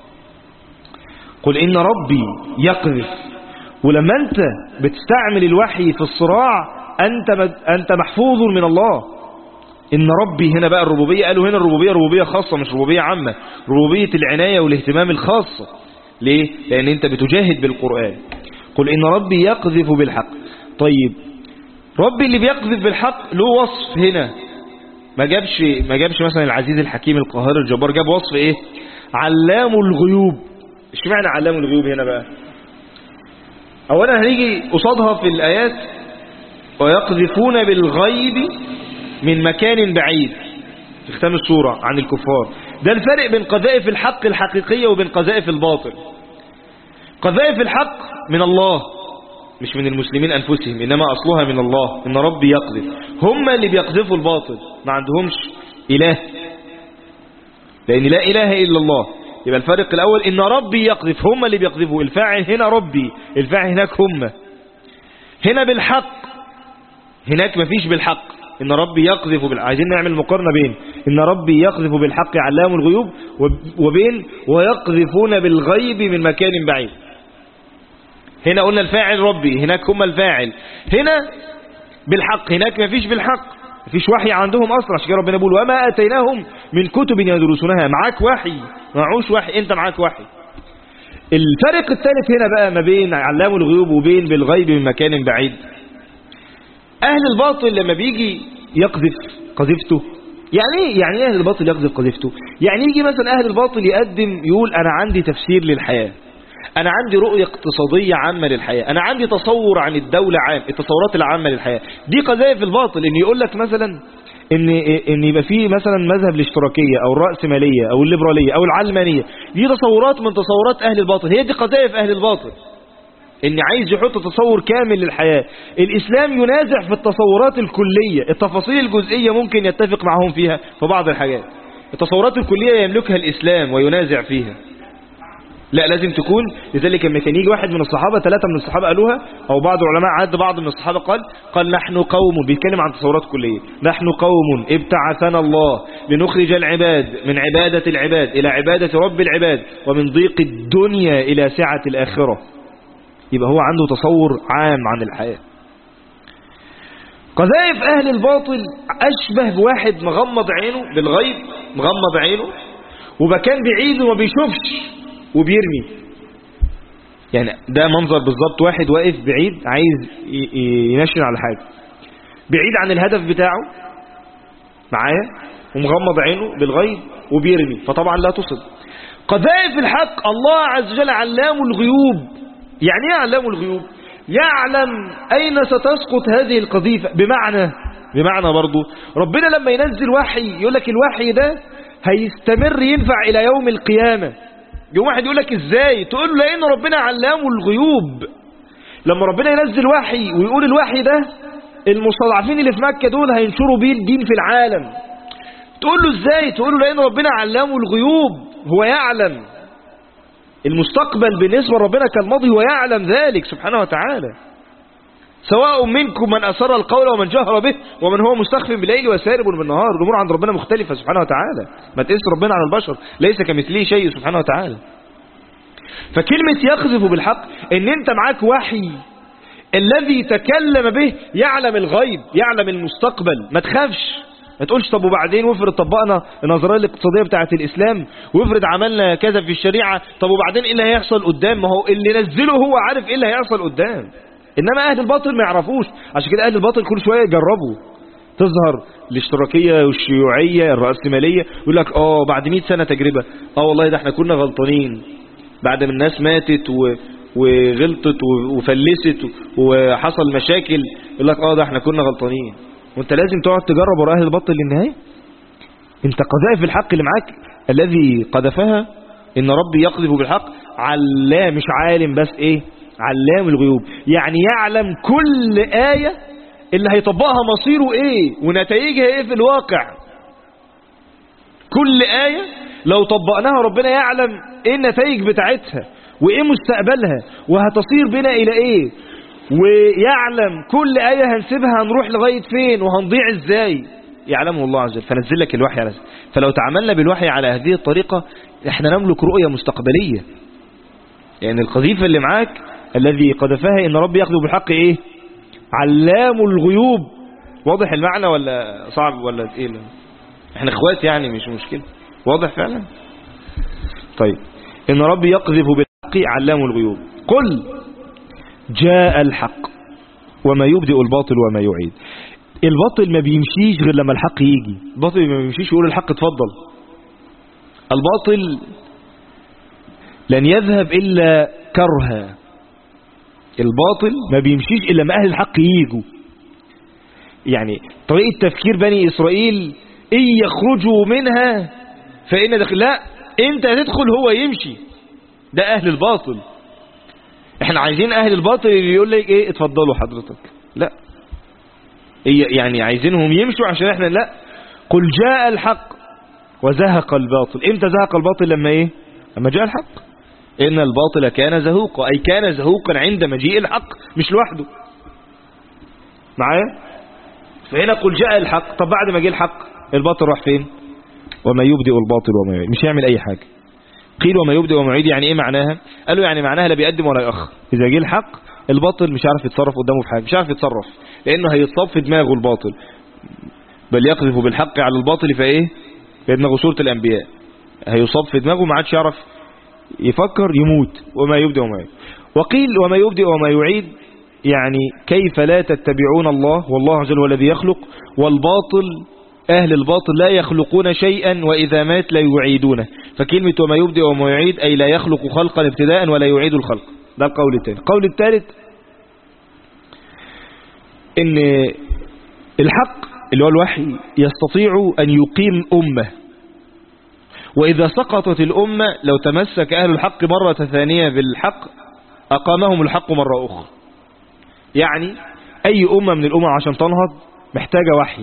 قل إن ربي يقذف. ولما أنت بتستعمل الوحي في الصراع أنت محفوظ من الله. إن ربي هنا بقى الربوبية، قالوا هنا الربوبية ربوبية خاصة مش ربوبية عامة، ربوبية العناية والاهتمام الخاصة. ليه؟ لأن أنت بتجاهد بالقرآن. قل إن ربي يقذف بالحق. طيب ربي اللي بيقذف بالحق له وصف هنا، ما جابش مثلا العزيز الحكيم القاهر الجبار، جاب وصف ايه؟ علام الغيوب. ايش معنى علام الغيوب هنا بقى؟ اولا هنيجي قصادها في الايات ويقذفون بالغيب من مكان بعيد في ختام السورة عن الكفار. ده الفرق بين قذائف الحق الحقيقية وبين قذائف الباطل. قذائف الحق من الله مش من المسلمين أنفسهم، إنما أصلها من الله. إن ربي يقذف، هم اللي بيقذفوا الباطل، ما عندهمش إله، لأن لا إله إلا الله. يبقى الفرق الأول إن ربي يقذف، هم اللي بيقذفوا. الفاعل هنا ربي، الفاعل هناك هم. هنا بالحق، هناك مفيش بالحق. إن ربي يقذف عايزين نعمل مقارنة بين إن ربي يقذف بالحق علام الغيوب وبين ويقذفون بالغيب من مكان بعيد. هنا قلنا الفاعل ربي، هناك هم الفاعل. هنا بالحق، هناك ما فيش بالحق، ما فيش وحي عندهم أصلا. عشان كده ربنا بيقول وما أتيناهم من كتب يدرسونها. معاك وحي، معوش وحي، أنت معاك وحي. الفرق الثالث هنا بقى ما بين علام الغيوب وبين بالغيب من مكان بعيد. أهل الباطل لما بيجي يقذف قذفته، يعني ايه أهل الباطل يقذف قذفته؟ يعني يجي مثلا أهل الباطل يقدم يقول أنا عندي تفسير للحياة، أنا عندي رؤية اقتصادية عامة للحياة، أنا عندي تصور عن الدولة عام، التصورات العامة للحياة. دي قذائف الباطل. إن يقول لك مثلا إن يبقى فيه مثلا مذهب الاشتراكية أو الرأسمالية أو الليبرالية أو العلمانية، دي تصورات من تصورات أهل الباطل. هي دي قذائف أهل الباطل، إن عايز يحط تصور كامل للحياة. الإسلام ينازع في التصورات الكلية، التفاصيل الجزئية ممكن يتفق معهم فيها في بعض الحاجات. التصورات الكلية يملكها الإسلام وينازع فيها. لا، لازم تكون. لذلك لما كان يجي واحد من الصحابة، 3 من الصحابة قالوها، أو بعض العلماء عد بعض من الصحابة قال نحن قوم، بيتكلم عن تصورات كلية، نحن قوم ابتعثنا الله لنخرج العباد من عبادة العباد إلى عبادة رب العباد ومن ضيق الدنيا إلى سعة الآخرة. يبقى هو عنده تصور عام عن الحياة. قذائف أهل الباطل أشبه بواحد مغمض عينه بالغيب، مغمض عينه وبكان بعيد وما بيشوفش وبيرمي. يعني ده منظر بالظبط واحد واقف بعيد عايز ينشن على حاجة، بعيد عن الهدف بتاعه معايا ومغمض عينه بالغيب وبيرمي، فطبعا لا تصل. قذائف الحق الله عز وجل علام الغيوب. يعني ايه علام الغيوب؟ يعلم أين ستسقط هذه القذيفة. بمعنى برضو ربنا لما ينزل وحي يقول لك الوحي ده هيستمر ينفع إلى يوم القيامة. يوم واحد يقول لك ازاي؟ تقول له لأن ربنا علام الغيوب. لما ربنا ينزل وحي ويقول الوحي ده المستضعفين اللي في مكة دول هينشروا بيه الدين في العالم، تقول له ازاي؟ تقول له لأن ربنا علام الغيوب، هو يعلم المستقبل بالنسبة لربنا كالماضي، ويعلم ذلك سبحانه وتعالى. سواء منكم من أسر القول ومن جهر به ومن هو مستخف بالليل وسارب بالنهار. الأمور عند ربنا مختلفة سبحانه وتعالى، ما تقيس ربنا على البشر، ليس كمثله شيء سبحانه وتعالى. فكلمة يقذف بالحق ان انت معاك وحي الذي تكلم به يعلم الغيب، يعلم المستقبل. ما تخافش، ما تقولش طب وبعدين، وافرض طبقنا النظريه الاقتصاديه بتاعه الاسلام، وافرض عملنا كذا في الشريعه، طب وبعدين ايه اللي هيحصل قدام؟ ما هو اللي نزله هو عارف ايه اللي هيحصل قدام، انما اهل الباطل ما يعرفوش. عشان كده اهل الباطل كل شويه يجربوا، تظهر الاشتراكيه والشيوعيه الرأسماليه يقول لك بعد 100 سنه تجربه، والله ده احنا كنا غلطانين بعد ما الناس ماتت وغلطت وفلست وحصل مشاكل، يقول لك ده احنا كنا غلطانين. وانت لازم تقعد تجرب ورا اهل الباطل للنهايه. انت قذائف الحق اللي معاك الذي قذفها ان ربي يقذف بالحق علام، مش عالم بس، علام الغيوب، يعني يعلم كل آية اللي هيطبقها مصيره ايه ونتائجها ايه في الواقع. كل آية لو طبقناها ربنا يعلم ايه النتائج بتاعتها وايه مستقبلها وهتصير بنا الى ايه، ويعلم كل آية هنسيبها هنروح لغاية فين وهنضيع ازاي، يعلمه الله عز وجل. فنزل لك الوحي على فلو تعاملنا بالوحي على هذه الطريقة احنا نملك رؤية مستقبلية. يعني القذيفة اللي معاك الذي قذفها ان ربي ياخذ بالحق علام الغيوب. واضح المعنى ولا صعب ولا ايه؟ احنا اخوات يعني مش مشكلة. واضح فعلا. طيب ان ربي يقذف بالحق علام الغيوب. قل جاء الحق وما يبدئ الباطل وما يعيد. الباطل ما بيمشيش غير لما الحق يجي. الباطل ما بيمشيش يقول الحق اتفضل. الباطل لن يذهب إلا كرها. الباطل ما بيمشيش إلا ما أهل الحق ييجوا. يعني طريقة تفكير بني إسرائيل إن يخرجوا منها فإن دخل، لا أنت هتدخل هو يمشي. ده أهل الباطل. احنا عايزين أهل الباطل اللي يقول لك اتفضلوا حضرتك، لا يعني عايزينهم يمشوا عشان احنا لا. قل جاء الحق وزهق الباطل. امتى زهق الباطل؟ لما جاء الحق. ان الباطل كان زهوقا، اي كان زهوقا عند مجيء الحق، مش لوحده معايا. فهنا قل جاء الحق. طب بعد ما جاء الحق الباطل راح فين؟ وما يبدئ الباطل وما يعيد، مش هيعمل اي حاجة. قيل وما يبدئ وما يعيد يعني ايه معناها؟ قالوا يعني معناها لا بيقدم ولا يأخر. اذا جاء الحق الباطل مش عارف يتصرف قدامه في حاجة، مش عارف يتصرف لانه هيتصاب في دماغه الباطل. بل يقذف بالحق على الباطل في دماغه. سورة الانبياء هيصاب في دماغه ما عادش يعرف يفكر، يموت. وما يبدئ وما يعيد. وقيل وما يبدئ وما يعيد يعني كيف لا تتبعون الله والله عز وجل هو الذي يخلق، والباطل أهل الباطل لا يخلقون شيئا وإذا مات لا يعيدونه. فكلمة وما يبدئ وما يعيد أي لا يخلق خلقا ابتداء ولا يعيد الخلق. ده القول الثاني. القول الثالث إن الحق اللي هو الوحي يستطيع أن يقيم أمة، وإذا سقطت الأمة لو تمسك أهل الحق مرة ثانية بالحق أقامهم الحق مرة أخرى. يعني أي أمة من الأمم عشان تنهض محتاجة وحي،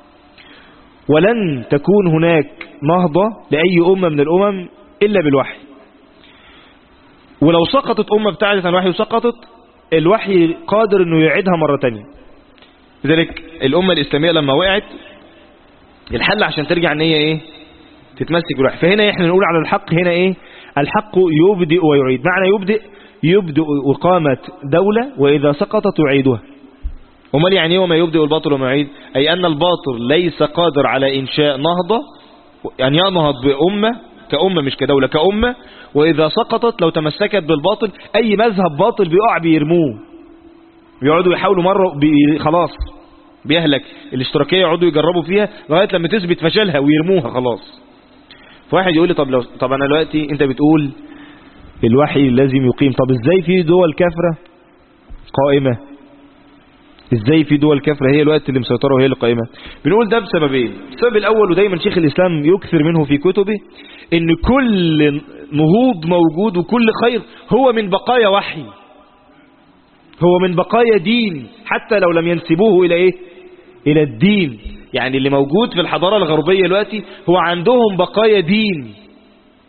ولن تكون هناك نهضة لأي أمة من الأمم إلا بالوحي. ولو سقطت أمة ابتعدت عن الوحي وسقطت، الوحي قادر أنه يعيدها مرة تانية. لذلك الأمة الإسلامية لما وقعت الحل عشان ترجع ان هي تتمسك بالوحي. فهنا احنا نقول على الحق هنا الحق يبدئ ويعيد. معنى يبدئ إقامة دولة وإذا سقطت يعيدها. وما يعني وما يبدئ الباطل وما يعيد؟ أي أن الباطل ليس قادر على إنشاء نهضة، أن ينهض بأمة كأمة مش كدولة، كأمة. وإذا سقطت لو تمسكت بالباطل أي مذهب باطل بيقع بيرموه، بيقعدوا يحاولوا مرة خلاص بيهلك. الاشتراكية يقعدوا يجربوا فيها لغاية لما تثبت فشلها ويرموها خلاص. فواحد يقول لي طب أنا دلوقتي أنت بتقول الوحي لازم يقيم، طب ازاي في دول كافرة قائمة؟ ازاي في دول كافرة هي الوقت اللي مسيطرة وهي اللي قائمة؟ بنقول ده بسببين. السبب الأول ودايما شيخ الإسلام يكثر منه في كتبه ان كل نهوض موجود وكل خير هو من بقايا وحي، هو من بقايا دين، حتى لو لم ينسبوه إلى إلى الدين. يعني اللي موجود في الحضارة الغربية دلوقتي هو عندهم بقايا دين،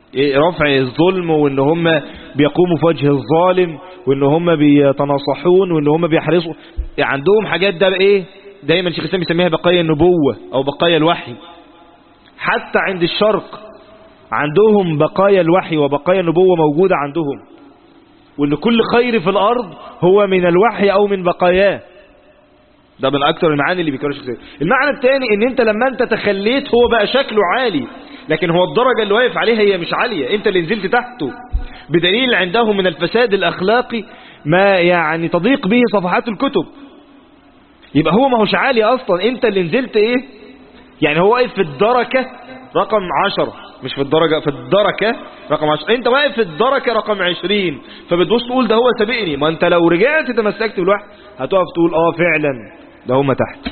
رفع الظلم، وان هم بيقوموا في وجه الظالم، وان هم بيتناصحون، وان هم بيحرصوا. عندهم حاجات ده ايه دايما شيخ الاسلام يسميها بقايا النبوة او بقايا الوحي. حتى عند الشرق عندهم بقايا الوحي وبقايا النبوة موجودة عندهم، وان كل خير في الارض هو من الوحي او من بقاياه. ده من اكتر المعاني اللي بيكررها الشيخ. المعنى الثاني ان انت لما انت تخليت هو بقى شكله عالي، لكن هو الدرجة اللي واقف عليها هي مش عالية، انت اللي نزلت تحته، بدليل عندهم من الفساد الاخلاقي ما يعني تضيق به صفحات الكتب. يبقى هو ما هوش عالي اصلا، انت اللي نزلت ايه يعني. هو واقف في الدركة رقم 10، مش في الدرجة، في الدركة رقم 10، انت واقف في الدركة رقم 20، فبتبص تقول ده هو سابقني. ما انت لو رجعت تمسكت بالوحي هتقف تقول فعلا ده هم تحت.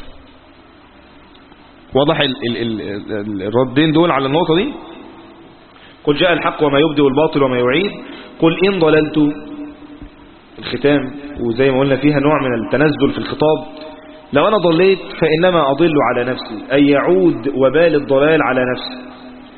واضح الردين دول على النقطة دي. قل جاء الحق وما يبدي والباطل وما يعيد، قل إن ضللت. الختام، وزي ما قلنا فيها نوع من التنزل في الخطاب. لو أنا ضليت فإنما أضل على نفسي، أي يعود وبال الضلال على نفسي،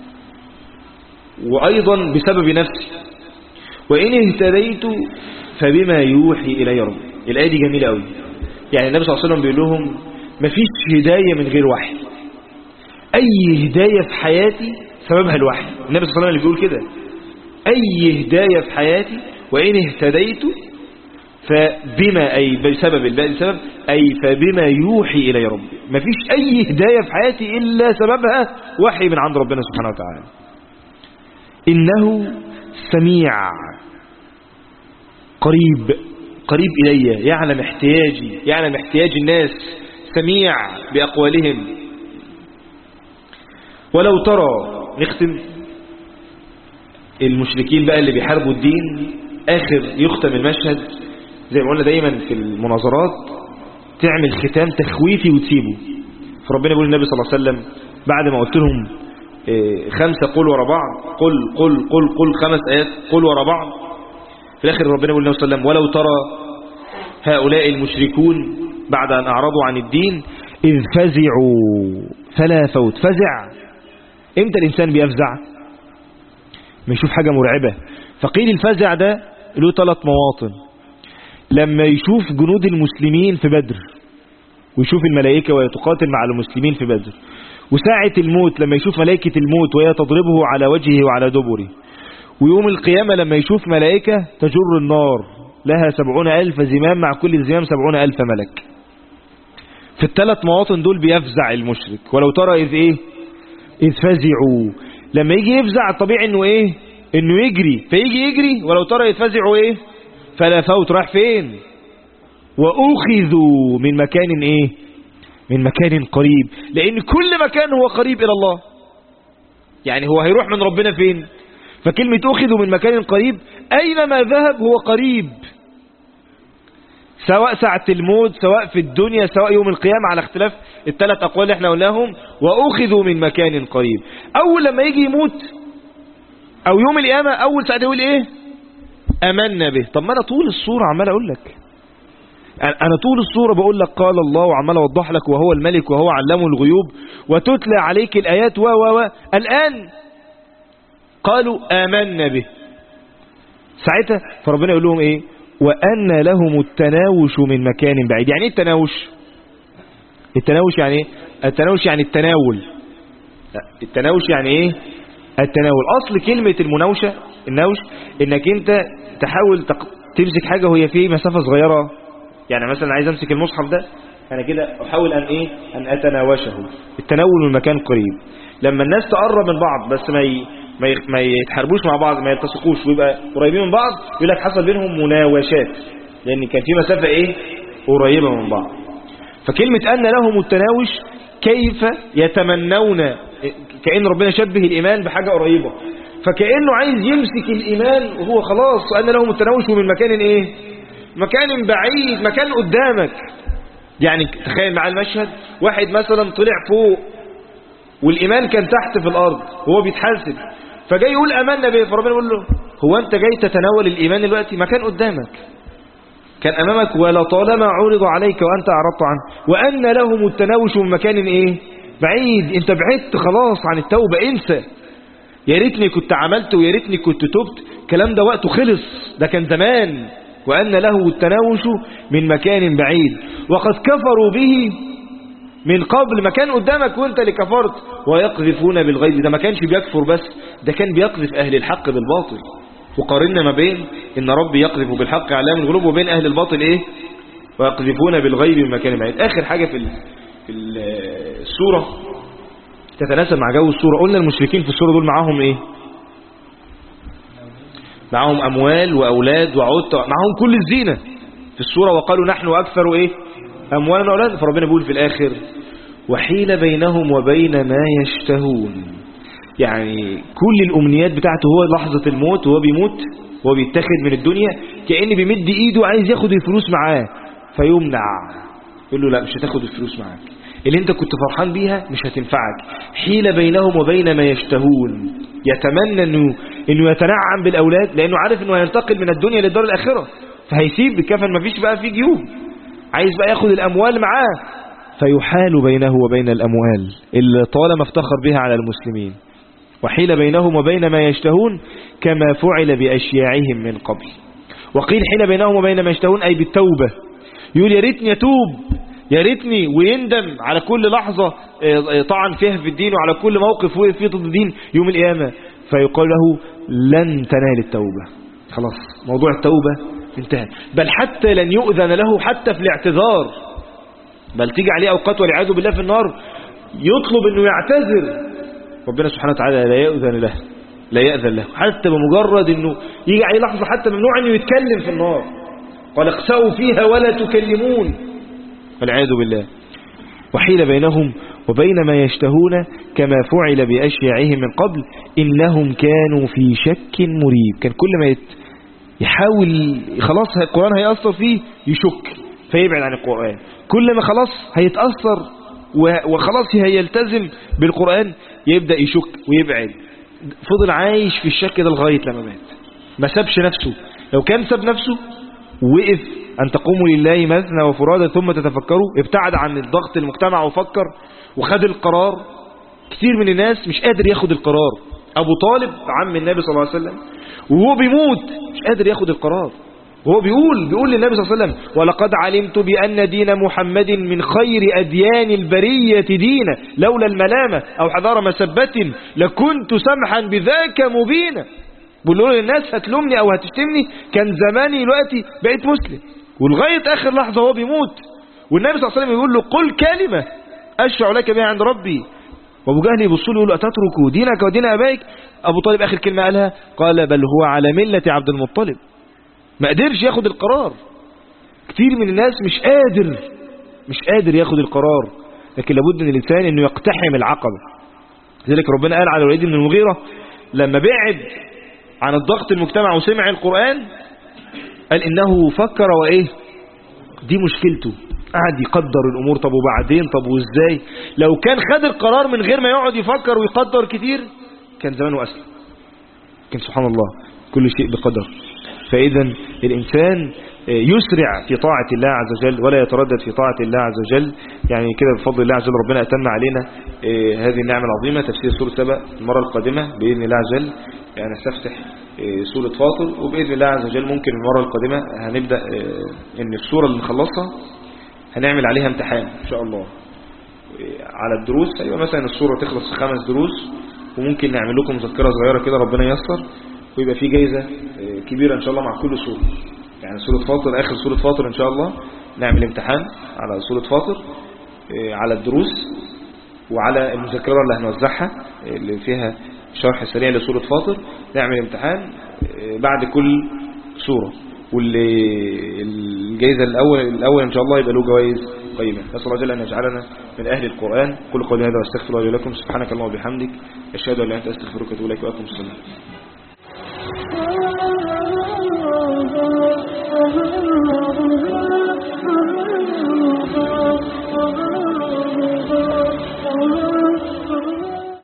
وأيضا بسبب نفسي. وإن اهتديت فبما يوحي إلي ربي. الآية دي جميلة قوي. يعني النبي صلى الله عليه وسلم بيقول لهم مفيش هداية من غير وحي. أي هداية في حياتي سببها الوحي. النبي صلى الله عليه وسلم اللي بيقول كده، أي هداية في حياتي وإن اهتديت فبما، أي بسبب، الباقي سبب، أي فبما يوحي إلي ربي. مفيش أي هداية في حياتي إلا سببها وحي من عند ربنا سبحانه وتعالى. إنه سميع قريب إلي، يعلم احتياجي، يعلم احتياج الناس، سميع بأقوالهم. ولو ترى، نختم المشركين بقى اللي بيحاربوا الدين، آخر يختم المشهد زي ما قلنا دايما في المناظرات، تعمل ختام تخويفي وتسيبه. فربنا يقول النبي صلى الله عليه وسلم بعد ما قلت لهم 5 قل ورا بعض، قل 5 آيات قل ورا بعض، في الآخر ربنا يقول النبي صلى الله عليه وسلم ولو ترى هؤلاء المشركون بعد أن أعرضوا عن الدين إذ فزعوا فلا فوت. فزع، امتى الإنسان بيفزع؟ ما يشوف حاجة مرعبة. فقيل الفزع ده له 3 مواطن. لما يشوف جنود المسلمين في بدر، ويشوف الملائكة وهي تقاتل مع المسلمين في بدر، وساعة الموت لما يشوف ملائكة الموت وهي تضربه على وجهه وعلى دبره، ويوم القيامة لما يشوف ملائكة تجر النار لها 70,000 زمام، مع كل زمام 70,000 ملك. في ال3 مواطن دول بيفزع المشرك. ولو ترى إذ فزعوا. لما يجي يفزع الطبيعي إنه يجري، فيجي يجري. ولو ترى إذ فزعوا فلا فوت، راح فين؟ وأخذوا من مكان من مكان قريب، لأن كل مكان هو قريب إلى الله. يعني هو هيروح من ربنا فين؟ فكلمة أخذوا من مكان قريب، أينما ذهب هو قريب، سواء ساعة الموت، سواء في الدنيا، سواء يوم القيامة، على اختلاف ال3 أقوال اللي احنا قلناهم. وأخذوا من مكان قريب. أول لما يجي يموت أو يوم القيامة، أول ساعة يقول أمنا به. طب ما أنا طول الصورة عمال أقول لك، أنا طول الصورة بقول لك قال الله، وعمال أوضح لك وهو الملك وهو علام الغيوب، وتتلى عليك الآيات الآن قالوا آمنا به. ساعتها فربنا يقول لهم وأن لهم التناوش من مكان بعيد. يعني ايه التناوش؟ التناوش يعني التناوش يعني التناول. التناوش يعني التناول. أصل كلمة المناوشة، النوش، إنك أنت تحاول تمسك حاجة وهي في مسافة صغيرة. يعني مثلا عايز أمسك المصحف ده، أنا كده أحاول أن أتناوشه. التناول من مكان قريب. لما الناس تقرب من بعض بس ما يتحاربوش مع بعض، ما يلتصقوش ويبقى قريبين من بعض، يقول لك حصل بينهم مناوشات، لأن كان في مسافة قريبة من بعض. فكلمة أن لهم التناوش، كيف يتمنون، كأن ربنا شبه الإيمان بحاجة قريبة، فكأنه عايز يمسك الإيمان وهو خلاص. أن لهم التناوش من مكان مكان بعيد، مكان قدامك. يعني تخيل مع المشهد، واحد مثلا طلع فوق والإيمان كان تحت في الأرض وهو بيتحاسب، فجاي يقول أمنا به، فربنا يقول له هو أنت جاي تتناول الإيمان دلوقتي؟ مكان قدامك، كان أمامك، ولطالما عرض عليك وأنت أعرضت عنه. وأن لهم التناوش من مكان بعيد. أنت بعدت خلاص عن التوبة، انسى. يا ريتني كنت عملت ويا ريتني كنت تبت. الكلام ده وقته خلص، ده كان زمان. وأن له التناوش من مكان بعيد وقد كفروا به من قبل. ما كان قدامك وانت اللي كفرت. ويقذفون بالغيب، ده ما كانش بيكفر بس، ده كان بيقذف أهل الحق بالباطل. وقارنا ما بين إن ربي يقذف بالحق علام الغلوب وبين أهل الباطل إيه؟ ويقذفون بالغيب من مكان بعيد. آخر حاجة في السورة تتناسب مع جو السورة. قلنا المشركين في السورة دول معاهم إيه؟ معاهم أموال وأولاد وعود، معاهم كل الزينة في السورة. وقالوا نحن أكثر إيه؟ أموالا وأولاد. فربنا بيقول في الآخر وحيل بينهم وبين ما يشتهون. يعني كل الأمنيات بتاعته هو لحظة الموت وهو بيموت وهو بيتاخد من الدنيا، كأن بيمد إيده عايز ياخد الفلوس معاه فيمنع. يقول له لا مش هتاخد الفلوس معاك، اللي انت كنت فرحان بيها مش هتنفعك. حيل بينهم وبين ما يشتهون. يتمنى انه يتنعم بالأولاد لأنه عارف انه هينتقل من الدنيا للدار الآخرة، فهيسيب الكفن مفيش بقى فيه جيوب، عايز بقى ياخد الأموال معاه. فيحال بينه وبين الأموال اللي طالما افتخر بها على المسلمين. وحيل بينهم وبين ما يشتهون كما فعل بأشياعهم من قبل. وقيل حيل بينهم وبين ما يشتهون أي بالتوبة. يقول يا ريتني يتوب، يا ريتني، ويندم على كل لحظة طعن فيها في الدين وعلى كل موقف وقف فيه ضد الدين يوم القيامة. فيقال له لن تنال التوبة، خلاص موضوع التوبة انتهى. بل حتى لن يؤذن له حتى في الاعتذار، بل تيجي عليه أوقات والعياذ بالله في النار يطلب انه يعتذر، ربنا سبحانه وتعالى لا يأذن له حتى بمجرد انه يجي عليه لحظة حتى ممنوع انه يتكلم في النار. قال اخسأوا فيها ولا تكلمون والعياذ بالله. وحيل بينهم وبين ما يشتهون كما فعل بأشياعهم من قبل إنهم كانوا في شك مريب. كان كل ما يحاول خلاص القرآن هيأثر فيه يشك فيبعد عن القرآن، كل ما خلاص هيتأثر وخلاص هيلتزم بالقرآن يبدأ يشك ويبعد. فضل عايش في الشك ده لغاية لما مات، ما سابش نفسه. لو كان ساب نفسه وقف أن تقوموا لله مثنى وفرادى ثم تتفكروا، ابتعد عن الضغط المجتمع وفكر وخد القرار. كتير من الناس مش قادر ياخد القرار. أبو طالب عم النبي صلى الله عليه وسلم وهو بيموت مش قادر ياخد القرار، وهو بيقول للنبي صلى الله عليه وسلم ولقد علمت بأن دين محمد من خير أديان البرية دينا لولا الملامة أو حذار مسبة لكنت سمحا بذاك مبينا. بقول له الناس هتلومني أو هتشتمني كان زماني دلوقتي بقيت مسلم. ولغاية آخر لحظة هو بيموت والنبي صلى الله عليه وسلم يقول له قل كلمة أشفع لك بها عند ربي. وابو جهل يبص له يقول له أتترك دينك ودين أبائك؟ أبو طالب آخر كلمة قالها قال بل هو على ملة عبد المطلب. ما قدرش ياخد القرار. كتير من الناس مش قادر ياخد القرار، لكن لابد من الإنسان انه يقتحم العقبة. لذلك ربنا قال على الوليد بن المغيرة لما بعد عن الضغط المجتمع وسمع القرآن قال إنه فكر وإيه دي مشكلته، قعد يقدر الأمور. طب وبعدين طب وإزاي؟ لو كان خد القرار من غير ما يقعد يفكر ويقدر كتير كان زمانه أسلم. كان سبحان الله كل شيء بقدر. فإذا الإنسان يسرع في طاعة الله عز وجل ولا يتردد في طاعة الله عز وجل. يعني كده بفضل الله عز وجل ربنا أتم علينا هذه النعمة العظيمة. تفسير سورة سبأ المرة القادمة بإذن الله عز وجل. يعني سأفتح سورة فاطر وبإذن الله عز وجل ممكن المرة القادمة هنبدأ إن السورة اللي نخلصها هنعمل عليها امتحان إن شاء الله على الدروس. أيوة مثلا السورة تخلص في 5 دروس وممكن نعمل لكم مذكرة صغيرة كده ربنا ييسر ويبقى في جايزة كبيرة إن شاء الله مع كل سورة. يعني سورة فاطر آخر سورة فاطر إن شاء الله نعمل امتحان على سورة فاطر على الدروس وعلى المذكرة اللي هنوزعها اللي فيها شرح سريع لسورة فاطر. نعمل امتحان بعد كل سورة واللي الجائزة الأول إن شاء الله يبقى له جوائز قيمة. نسأل الله جل أن يجعلنا من أهل القرآن. قل قولي هذا واستغفر الله لكم. سبحانك اللهم وبحمدك أشهد أن لا إله إلا أنت أستغفرك وأتوب إليك وأقم الصلاة.